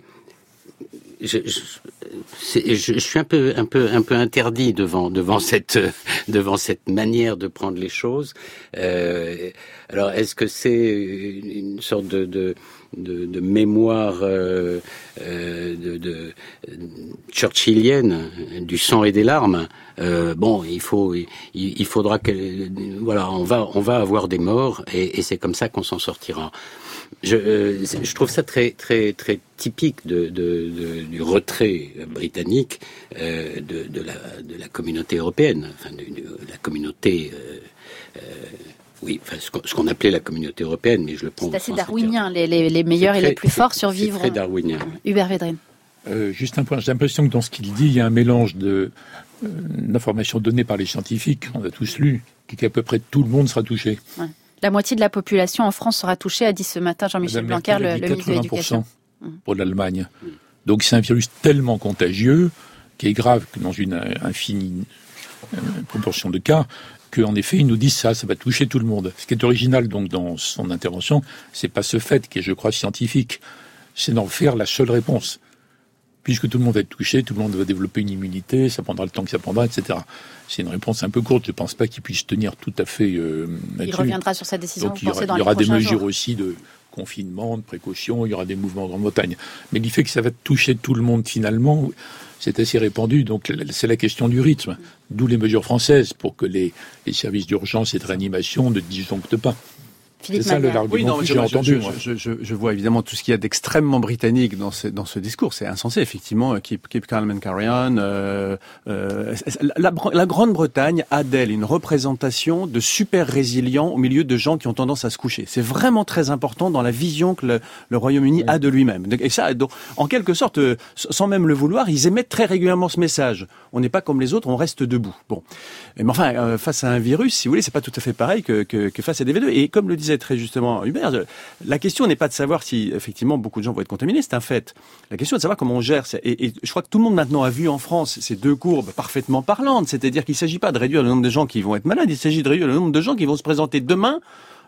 je, je, c'est, je, je suis un peu, un peu, un peu interdit devant, devant cette, devant cette manière de prendre les choses. Euh, alors, est-ce que c'est une, une sorte de, de De, de mémoire euh, euh, de, de churchillienne, du sang et des larmes. Euh, bon, il faut, il, il faudra que, voilà, on va, on va avoir des morts et, et c'est comme ça qu'on s'en sortira. Je, euh, je trouve ça très, très, très typique de, de, de du retrait britannique euh, de, de la, de la communauté européenne, enfin de, de la communauté. Euh, euh, Oui, enfin, ce qu'on appelait la communauté européenne, mais je le prends.
C'est assez darwinien, les, les, les meilleurs très, et les plus forts survivent.
C'est très darwinien.
Hubert Védrine.
Euh, juste un point, j'ai l'impression que dans ce qu'il dit, il y a un mélange de euh, d'informations données par les scientifiques, on a tous lu, qu'à peu près tout le monde sera touché.
Ouais. La moitié de la population en France sera touchée, a dit ce matin Jean-Michel Blanquer, le, le ministre de l'Éducation.
Pour l'Allemagne. Donc c'est un virus tellement contagieux, qui est grave que dans une infinie euh, proportion de cas, qu'en effet, ils nous disent ça, ça va toucher tout le monde. Ce qui est original, donc, dans son intervention, c'est pas ce fait qui est, je crois, scientifique. C'est d'en faire la seule réponse. Puisque tout le monde va être touché, tout le monde va développer une immunité, ça prendra le temps que ça prendra, et cetera. C'est une réponse un peu courte, je pense pas qu'il puisse tenir tout à fait euh, là-dessus.
Il reviendra sur sa décision,
donc,
vous
il y aura,
pensez, dans
il y aura
les
des mesures
jours.
aussi de confinement, de précaution, il y aura des mouvements en Grande-Bretagne. Mais l'effet que ça va toucher tout le monde, finalement, c'est assez répandu, donc c'est la question du rythme. D'où les mesures françaises, pour que les, les services d'urgence et de réanimation ne disjonctent pas.
Philippe
c'est ça
Maillard.
l'argument
oui, non,
que
je,
j'ai entendu.
Je,
moi.
je, je, je vois évidemment tout ce qu'il y a d'extrêmement britannique dans ce, dans ce discours. C'est insensé, effectivement. Keep, keep calm and carry on. Euh, euh, la, la Grande-Bretagne a d'elle une représentation de super résilients au milieu de gens qui ont tendance à se coucher. C'est vraiment très important dans la vision que le, le Royaume-Uni oui. a de lui-même. Et ça, donc, en quelque sorte, sans même le vouloir, ils émettent très régulièrement ce message. On n'est pas comme les autres, on reste debout. Bon, mais enfin, euh, face à un virus, si vous voulez, c'est pas tout à fait pareil que, que, que face à des V deux. Et comme le disait très justement Hubert, la question n'est pas de savoir si effectivement beaucoup de gens vont être contaminés, c'est un fait. La question est de savoir comment on gère. Et, et je crois que tout le monde maintenant a vu en France ces deux courbes parfaitement parlantes, c'est-à-dire qu'il ne s'agit pas de réduire le nombre de gens qui vont être malades, il s'agit de réduire le nombre de gens qui vont se présenter demain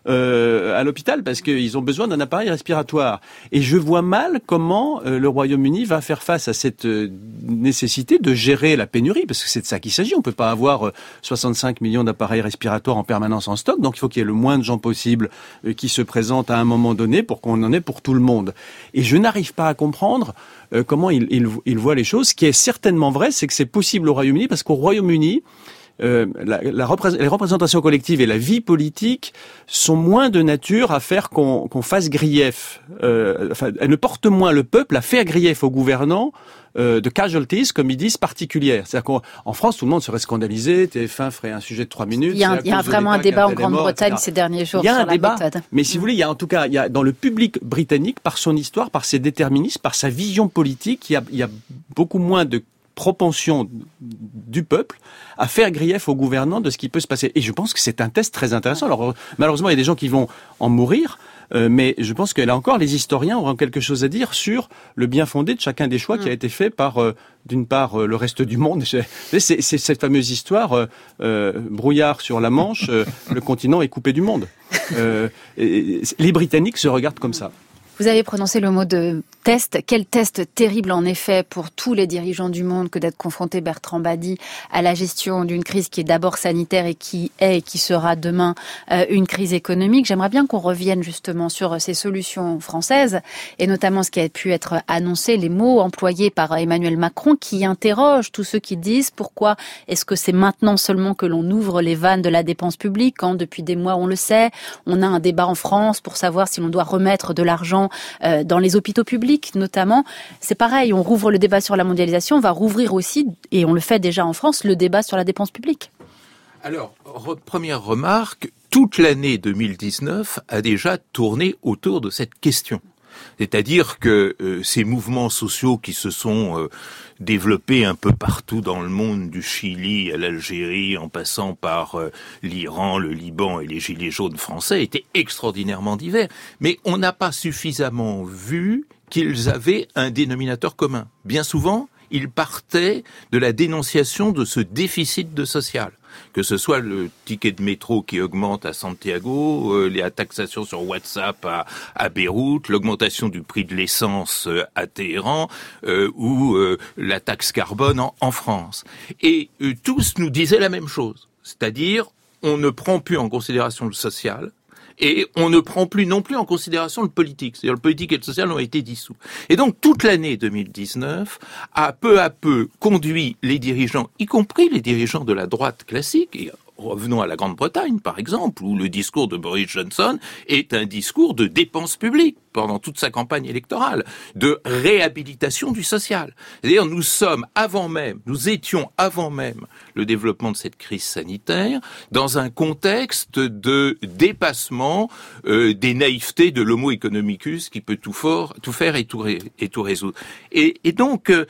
euh, à l'hôpital parce qu'ils ont besoin d'un appareil respiratoire. Et je vois mal comment euh, le Royaume-Uni va faire face à cette euh, nécessité de gérer la pénurie, parce que c'est de ça qu'il s'agit. On peut pas avoir euh, soixante-cinq millions d'appareils respiratoires en permanence en stock, donc il faut qu'il y ait le moins de gens possible euh, qui se présentent à un moment donné pour qu'on en ait pour tout le monde. Et je n'arrive pas à comprendre euh, comment il, il, il voit les choses. Ce qui est certainement vrai, c'est que c'est possible au Royaume-Uni, parce qu'au Royaume-Uni, Euh, la, la repré- les représentations collectives et la vie politique sont moins de nature à faire qu'on, qu'on fasse grief. Euh, enfin, elles ne portent moins le peuple à faire grief aux gouvernants euh, de casualties, comme ils disent, particulières. C'est-à-dire qu'en France, tout le monde serait scandalisé, T F un ferait un sujet de trois minutes.
Il y a, un, il y a vraiment un débat en Grande-Bretagne ces derniers jours sur la méthode. Il y a un débat,
mais si vous voulez, il y a en tout cas, il y a dans le public britannique, par son histoire, par ses déterminismes, par sa vision politique, il y a, il y a beaucoup moins de propension du peuple à faire grief aux gouvernants de ce qui peut se passer. Et je pense que c'est un test très intéressant. Alors, malheureusement, il y a des gens qui vont en mourir, euh, mais je pense que là encore, les historiens auront quelque chose à dire sur le bien fondé de chacun des choix mmh. qui a été fait par, euh, d'une part, euh, le reste du monde. C'est, c'est, c'est cette fameuse histoire, euh, euh, brouillard sur la Manche, euh, le continent est coupé du monde. Euh, et, et, les Britanniques se regardent comme ça.
Vous avez prononcé le mot de test. Quel test terrible en effet pour tous les dirigeants du monde que d'être confronté, Bertrand Badi, à la gestion d'une crise qui est d'abord sanitaire et qui est et qui sera demain euh, une crise économique. J'aimerais bien qu'on revienne justement sur ces solutions françaises et notamment ce qui a pu être annoncé, les mots employés par Emmanuel Macron qui interrogent tous ceux qui disent pourquoi est-ce que c'est maintenant seulement que l'on ouvre les vannes de la dépense publique quand depuis des mois on le sait, on a un débat en France pour savoir si l'on doit remettre de l'argent euh, dans les hôpitaux publics notamment. C'est pareil, on rouvre le débat sur la mondialisation, on va rouvrir aussi, et on le fait déjà en France, le débat sur la dépense publique.
Alors, re- première remarque, toute l'année deux mille dix-neuf a déjà tourné autour de cette question. C'est-à-dire que euh, ces mouvements sociaux qui se sont euh, développés un peu partout dans le monde, du Chili à l'Algérie, en passant par euh, l'Iran, le Liban et les gilets jaunes français, étaient extraordinairement divers. Mais on n'a pas suffisamment vu qu'ils avaient un dénominateur commun. Bien souvent, ils partaient de la dénonciation de ce déficit de social. Que ce soit le ticket de métro qui augmente à Santiago, euh, la taxation sur WhatsApp à, à Beyrouth, l'augmentation du prix de l'essence euh, à Téhéran euh, ou euh, la taxe carbone en, en France. Et euh, tous nous disaient la même chose, c'est-à-dire on ne prend plus en considération le social, et on ne prend plus non plus en considération le politique. C'est-à-dire le politique et le social ont été dissous. Et donc toute l'année deux mille dix-neuf a peu à peu conduit les dirigeants, y compris les dirigeants de la droite classique, et revenons à la Grande-Bretagne par exemple, où le discours de Boris Johnson est un discours de dépenses publiques pendant toute sa campagne électorale, de réhabilitation du social. C'est-à-dire nous sommes avant même, nous étions avant même le développement de cette crise sanitaire dans un contexte de dépassement euh, des naïvetés de l'homo economicus qui peut tout, fort, tout faire et tout, ré, et tout résoudre. Et, et donc euh,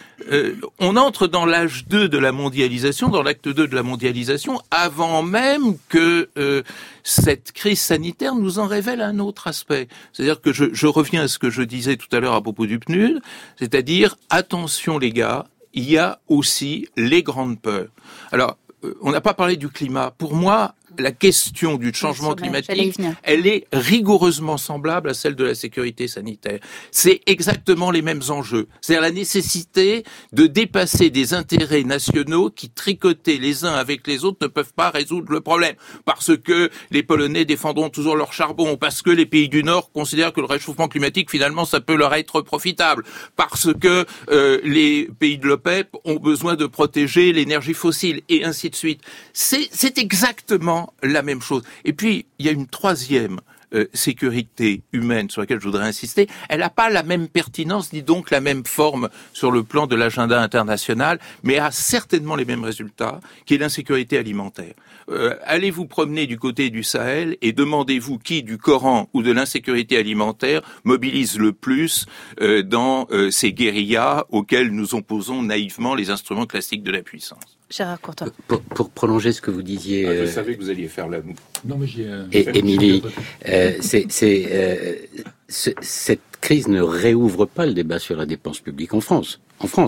on entre dans l'âge deux de la mondialisation, dans l'acte deux de la mondialisation, avant même que euh, cette crise sanitaire nous en révèle un autre aspect. C'est-à-dire que je, je reviens à ce que je disais tout à l'heure à propos du P N U D, c'est-à-dire, attention les gars, il y a aussi les grandes peurs. Alors, euh, on n'a pas parlé du climat. Pour moi, la question du changement climatique, elle est rigoureusement semblable à celle de la sécurité sanitaire. C'est exactement les mêmes enjeux. C'est-à-dire la nécessité de dépasser des intérêts nationaux qui, tricotés les uns avec les autres, ne peuvent pas résoudre le problème. Parce que les Polonais défendront toujours leur charbon, parce que les pays du Nord considèrent que le réchauffement climatique, finalement, ça peut leur être profitable, parce que euh, les pays de l'OPEP ont besoin de protéger l'énergie fossile, et ainsi de suite. C'est, c'est exactement la même chose. Et puis, il y a une troisième euh, sécurité humaine sur laquelle je voudrais insister. Elle n'a pas la même pertinence, ni donc la même forme sur le plan de l'agenda international, mais a certainement les mêmes résultats, qui est l'insécurité alimentaire. Euh, allez vous promener du côté du Sahel et demandez-vous qui, du Coran ou de l'insécurité alimentaire, mobilise le plus euh, dans euh, ces guérillas auxquelles nous opposons naïvement les instruments classiques de la puissance.
Gérard Courtois.
Pour, pour prolonger ce que vous disiez,
ah, je
euh,
savais que vous alliez faire la moue. Non, mais j'ai. Euh,
et Émilie, euh, c'est, c'est, euh, ce, cette crise ne réouvre pas le débat sur la dépense publique en France. En France,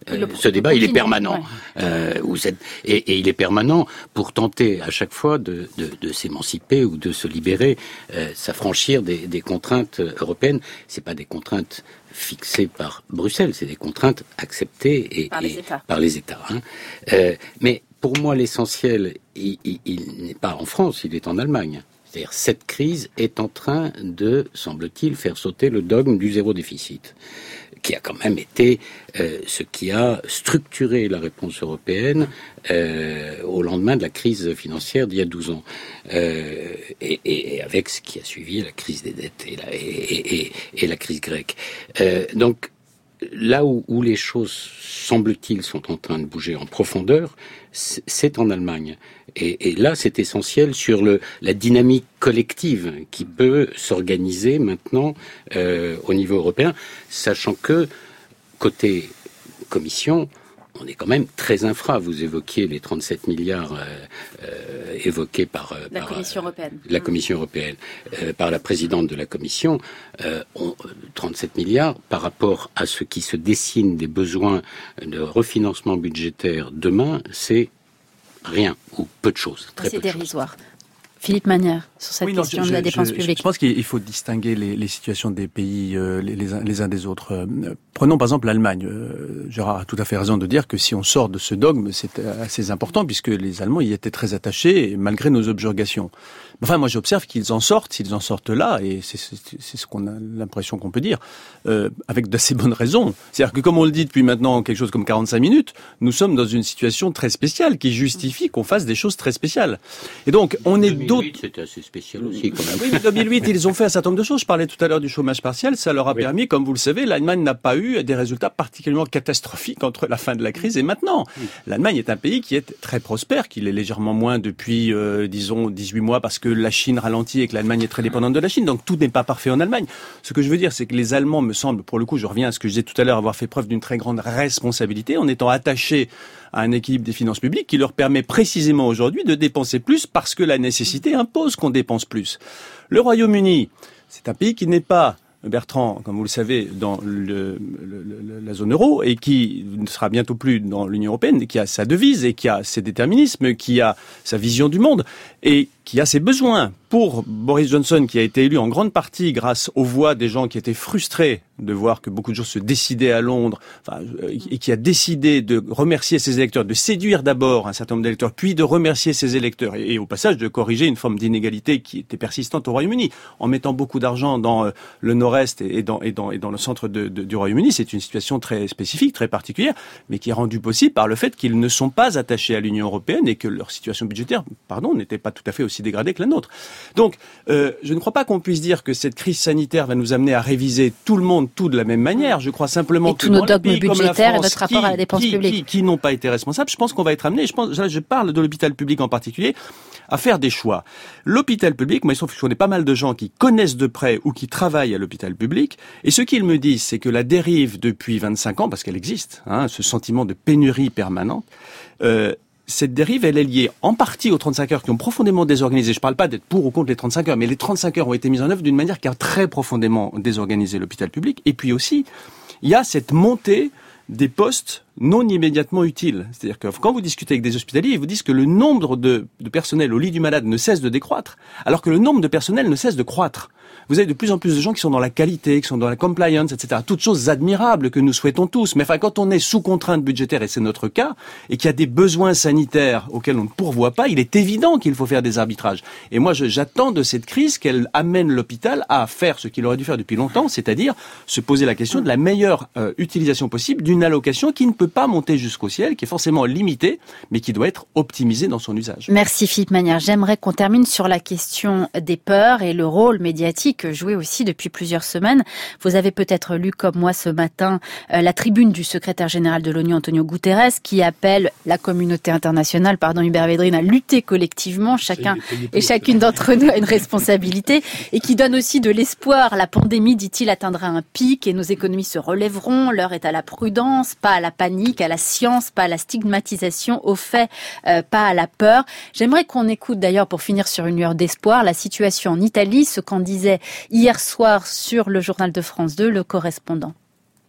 Euh, ce débat, il est permanent. Ouais. Euh, où cette, et, et il est permanent pour tenter à chaque fois de, de, de s'émanciper ou de se libérer, euh, s'affranchir des, des contraintes européennes. C'est pas des contraintes fixées par Bruxelles, c'est des contraintes acceptées et,
par les
et,
États.
Par les États hein. euh, mais pour moi, l'essentiel, il, il, il n'est pas en France, il est en Allemagne. C'est-à-dire, cette crise est en train de, semble-t-il, faire sauter le dogme du zéro déficit, qui a quand même été euh, ce qui a structuré la réponse européenne euh, au lendemain de la crise financière d'il y a douze ans, euh, et, et avec ce qui a suivi la crise des dettes et la, et, et, et, et la crise grecque. Euh, donc, là où, où les choses, semble-t-il, sont en train de bouger en profondeur, c'est en Allemagne. Et, et là, c'est essentiel sur le, la dynamique collective qui peut s'organiser maintenant euh, au niveau européen, sachant que, côté Commission, on est quand même très infra. Vous évoquiez les trente-sept milliards euh, euh, évoqués par, euh,
la
par
Commission européenne.
La Commission européenne, euh, par la présidente de la Commission. Euh, on, trente-sept milliards par rapport à ce qui se dessine des besoins de refinancement budgétaire demain, c'est rien ou peu de choses. Très
c'est
peu de
dérisoire. Choses. Philippe Manière, sur cette
oui, non,
question
je,
de la
je,
dépense
je,
publique.
Je pense qu'il faut distinguer les, les situations des pays euh, les, les, uns, les uns des autres. Euh, prenons par exemple l'Allemagne. Euh, Gérard a tout à fait raison de dire que si on sort de ce dogme, c'est assez important puisque les Allemands y étaient très attachés malgré nos objurgations. Enfin, moi j'observe qu'ils en sortent, s'ils en sortent là, et c'est ce qu'on a l'impression qu'on peut dire, euh, avec d'assez bonnes raisons. C'est-à-dire que comme on le dit depuis maintenant quelque chose comme quarante-cinq minutes, nous sommes dans une situation très spéciale qui justifie qu'on fasse des choses très spéciales. Et donc on est d'autres...
C'était assez spécial aussi quand même.
Oui, mais deux mille huit, ils ont fait un certain nombre de choses. Je parlais tout à l'heure du chômage partiel. Ça leur a oui. permis, comme vous le savez, l'Allemagne n'a pas eu des résultats particulièrement catastrophiques entre la fin de la crise et maintenant. Oui. L'Allemagne est un pays qui est très prospère, qui l'est légèrement moins depuis, euh, disons, dix-huit mois parce que la Chine ralentit et que l'Allemagne est très dépendante de la Chine. Donc tout n'est pas parfait en Allemagne. Ce que je veux dire, c'est que les Allemands, me semblent, pour le coup, je reviens à ce que je disais tout à l'heure, avoir fait preuve d'une très grande responsabilité en étant attachés à un équilibre des finances publiques qui leur permet précisément aujourd'hui de dépenser plus parce que la nécessité impose qu'on dépense plus. Le Royaume-Uni, c'est un pays qui n'est pas, Bertrand, comme vous le savez, dans le, le, la zone euro et qui ne sera bientôt plus dans l'Union européenne, qui a sa devise et qui a ses déterminismes, qui a sa vision du monde et qui a ses besoins. Pour Boris Johnson, qui a été élu en grande partie grâce aux voix des gens qui étaient frustrés de voir que beaucoup de choses se décidaient à Londres, enfin, et qui a décidé de remercier ses électeurs, de séduire d'abord un certain nombre d'électeurs, puis de remercier ses électeurs, et, et au passage de corriger une forme d'inégalité qui était persistante au Royaume-Uni, en mettant beaucoup d'argent dans euh, le nord-est et dans, et, dans, et dans le centre de, de, du Royaume-Uni. C'est une situation très spécifique, très particulière, mais qui est rendue possible par le fait qu'ils ne sont pas attachés à l'Union européenne et que leur situation budgétaire, pardon, n'était pas tout à fait aussi dégradée que la nôtre. Donc, euh, je ne crois pas qu'on puisse dire que cette crise sanitaire va nous amener à réviser tout le monde tout de la même manière. Je crois simplement
et
que
tous nos
dans
dogmes
les pays
budgétaires
comme la France,
et votre rapport
qui,
à la dépense
qui,
publique,
qui, qui n'ont pas été responsables, je pense qu'on va être amené. Je pense, là, je parle de l'hôpital public en particulier, à faire des choix. L'hôpital public, moi, il se trouve que je connais pas mal de gens qui connaissent de près ou qui travaillent à l'hôpital public, et ce qu'ils me disent, c'est que la dérive depuis vingt-cinq ans, parce qu'elle existe, hein, ce sentiment de pénurie permanente. Euh, Cette dérive, elle est liée en partie aux trente-cinq heures qui ont profondément désorganisé. Je ne parle pas d'être pour ou contre les trente-cinq heures, mais les trente-cinq heures ont été mises en œuvre d'une manière qui a très profondément désorganisé l'hôpital public. Et puis aussi, il y a cette montée des postes non immédiatement utiles. C'est-à-dire que quand vous discutez avec des hospitaliers, ils vous disent que le nombre de, de personnel au lit du malade ne cesse de décroître, alors que le nombre de personnel ne cesse de croître. Vous avez de plus en plus de gens qui sont dans la qualité, qui sont dans la compliance, et cetera. Toutes choses admirables que nous souhaitons tous. Mais enfin, quand on est sous contrainte budgétaire, et c'est notre cas, et qu'il y a des besoins sanitaires auxquels on ne pourvoit pas, il est évident qu'il faut faire des arbitrages. Et moi, j'attends de cette crise qu'elle amène l'hôpital à faire ce qu'il aurait dû faire depuis longtemps, c'est-à-dire se poser la question de la meilleure euh, utilisation possible d'une allocation qui ne peut pas monter jusqu'au ciel, qui est forcément limitée, mais qui doit être optimisée dans son usage.
Merci Philippe Manière. J'aimerais qu'on termine sur la question des peurs et le rôle médiatique joué aussi depuis plusieurs semaines. Vous avez peut-être lu comme moi ce matin euh, la tribune du secrétaire général de l'ONU, Antonio Guterres, qui appelle la communauté internationale, pardon Hubert Védrine, à lutter collectivement, chacun et chacune d'entre nous a une responsabilité, et qui donne aussi de l'espoir. La pandémie, dit-il, atteindra un pic et nos économies se relèveront. L'heure est à la prudence, pas à la panique, à la science, pas à la stigmatisation, au fait, euh, pas à la peur. J'aimerais qu'on écoute d'ailleurs, pour finir sur une lueur d'espoir, la situation en Italie, ce qu'en disait hier soir sur le journal de France deux, le correspondant.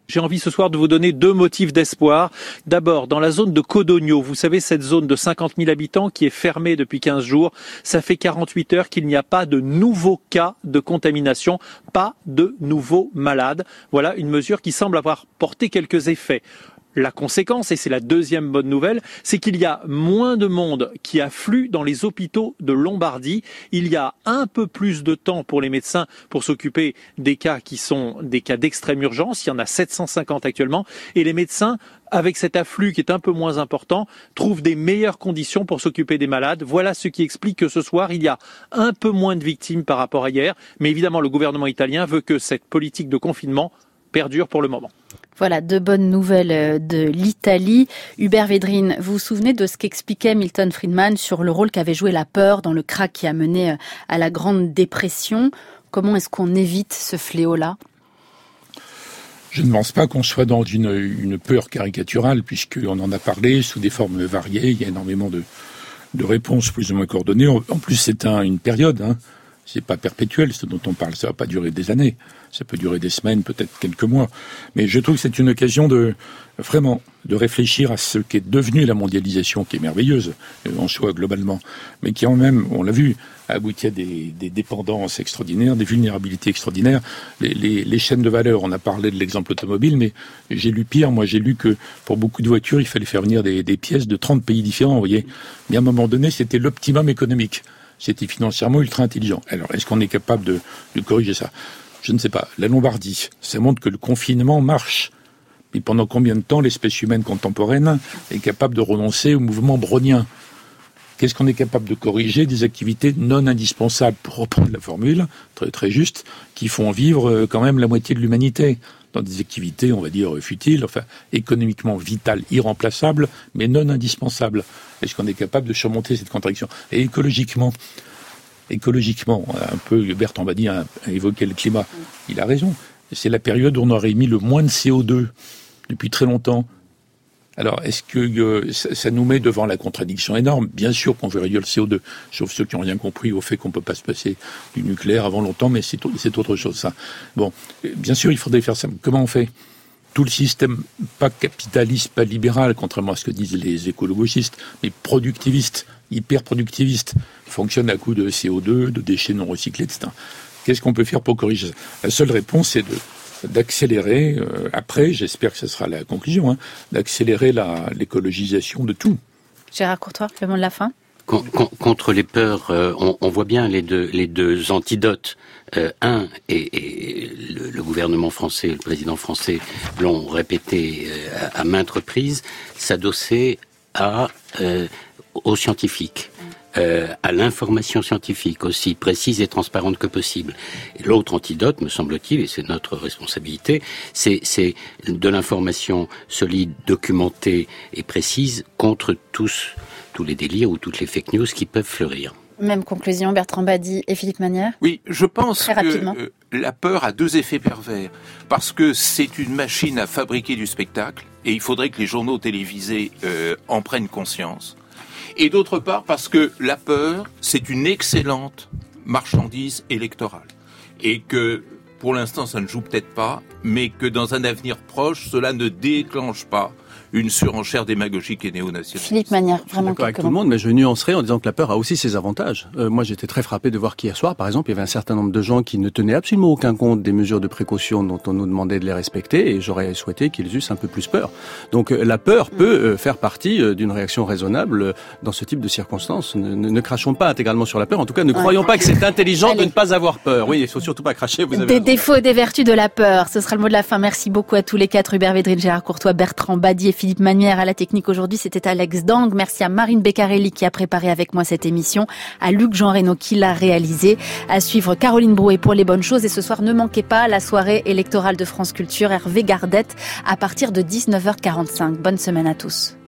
J'ai envie ce soir de vous donner deux motifs d'espoir. D'abord, dans la zone de Codogno, vous savez, cette zone de cinquante mille habitants qui est fermée depuis quinze jours, ça fait quarante-huit heures qu'il n'y a pas de nouveaux cas de contamination, pas de nouveaux malades. Voilà une mesure qui semble avoir porté quelques effets. La conséquence, et c'est la deuxième bonne nouvelle, c'est qu'il y a moins de monde qui afflue dans les hôpitaux de Lombardie. Il y a un peu plus de temps pour les médecins pour s'occuper des cas qui sont des cas d'extrême urgence. Il y en a sept cent cinquante actuellement. Et les médecins, avec cet afflux qui est un peu moins important, trouvent des meilleures conditions pour s'occuper des malades. Voilà ce qui explique que ce soir, il y a un peu moins de victimes par rapport à hier. Mais évidemment, le gouvernement italien veut que cette politique de confinement perdure pour le moment.
Voilà, deux bonnes nouvelles de l'Italie. Hubert Védrine, vous vous souvenez de ce qu'expliquait Milton Friedman sur le rôle qu'avait joué la peur dans le krach qui a mené à la Grande Dépression? Comment est-ce qu'on évite ce fléau-là?
Je ne pense pas qu'on soit dans une, une peur caricaturale, puisqu'on en a parlé sous des formes variées. Il y a énormément de, de réponses plus ou moins coordonnées. En plus, c'est un, une période, hein. C'est pas perpétuel, ce dont on parle. Ça va pas durer des années. Ça peut durer des semaines, peut-être quelques mois. Mais je trouve que c'est une occasion de, vraiment, de réfléchir à ce qu'est devenu la mondialisation, qui est merveilleuse, en soi, globalement. Mais qui, en même, on l'a vu, a abouti à des, des dépendances extraordinaires, des vulnérabilités extraordinaires. Les, les, les chaînes de valeur, on a parlé de l'exemple automobile, mais j'ai lu pire. Moi, j'ai lu que pour beaucoup de voitures, il fallait faire venir des, des pièces de trente pays différents, vous voyez. Mais à un moment donné, c'était l'optimum économique. C'était financièrement ultra intelligent. Alors, est-ce qu'on est capable de, de corriger ça? Je ne sais pas. La Lombardie, ça montre que le confinement marche. Mais pendant combien de temps l'espèce humaine contemporaine est capable de renoncer au mouvement brownien? Qu'est-ce qu'on est capable de corriger? Des activités non indispensables, pour reprendre la formule, très très juste, qui font vivre quand même la moitié de l'humanité. Dans des activités, on va dire, futiles, enfin, économiquement vitales, irremplaçables, mais non indispensables. Est-ce qu'on est capable de surmonter cette contradiction? Et écologiquement, écologiquement, un peu, Bertrand Badi a, a évoqué le climat. Il a raison. C'est la période où on aurait émis le moins de C O deux depuis très longtemps. Alors, est-ce que euh, ça, ça nous met devant la contradiction énorme? Bien sûr qu'on veut réduire le C O deux, sauf ceux qui n'ont rien compris au fait qu'on ne peut pas se passer du nucléaire avant longtemps, mais c'est, c'est autre chose, ça. Bon, bien sûr, il faudrait faire ça. Comment on fait? Tout le système, pas capitaliste, pas libéral, contrairement à ce que disent les écologistes, mais productiviste, hyper productiviste, fonctionne à coup de C O deux, de déchets non recyclés, et cetera. Qu'est-ce qu'on peut faire pour corriger ça? La seule réponse, c'est de d'accélérer, euh, après, j'espère que ce sera la conclusion, hein, d'accélérer la, l'écologisation de tout.
Gérard Courtois, le mot de la fin.
Con, con, contre les peurs, euh, on, on voit bien les deux, les deux antidotes. Euh, un, et, et le, le gouvernement français, le président français l'ont répété euh, à, à maintes reprises, s'adosser à, euh, aux scientifiques. Euh, à l'information scientifique aussi précise et transparente que possible. Et l'autre antidote, me semble-t-il, et c'est notre responsabilité, c'est, c'est de l'information solide, documentée et précise contre tous, tous les délires ou toutes les fake news qui peuvent fleurir.
Même conclusion, Bertrand Badi et Philippe Manière.
Oui, je pense
Très
que
rapidement.
euh, la peur a deux effets pervers. Parce que c'est une machine à fabriquer du spectacle, et il faudrait que les journaux télévisés euh, en prennent conscience. Et d'autre part, parce que la peur, c'est une excellente marchandise électorale. Et que, pour l'instant, ça ne joue peut-être pas, mais que dans un avenir proche, cela ne déclenche pas une surenchère démagogique et néo-nationaliste.
Philippe Manière, vraiment
d'accord avec
quelques
tout le
mots.
monde, mais je nuancerai en disant que la peur a aussi ses avantages. Euh, moi, j'étais très frappé de voir qu'hier soir, par exemple, il y avait un certain nombre de gens qui ne tenaient absolument aucun compte des mesures de précaution dont on nous demandait de les respecter, et j'aurais souhaité qu'ils eussent un peu plus peur. Donc, euh, la peur peut euh, faire partie euh, d'une réaction raisonnable euh, dans ce type de circonstances. Ne, ne, ne crachons pas intégralement sur la peur. En tout cas, ne ouais. croyons pas que c'est intelligent Allez. de ne pas avoir peur. Oui, il faut surtout pas cracher. Vous avez
des
raison.
défauts et des vertus de la peur. Ce sera le mot de la fin. Merci beaucoup à tous les quatre. Hubert Védrine, Gérard Courtois, Bertrand Badi et Philippe Manière. À la technique aujourd'hui, c'était Alex Dang. Merci à Marine Beccarelli qui a préparé avec moi cette émission, à Luc Jean Reynaud qui l'a réalisée, à suivre Caroline Brouet pour les bonnes choses. Et ce soir, ne manquez pas la soirée électorale de France Culture, Hervé Gardette, à partir de dix-neuf heures quarante-cinq. Bonne semaine à tous.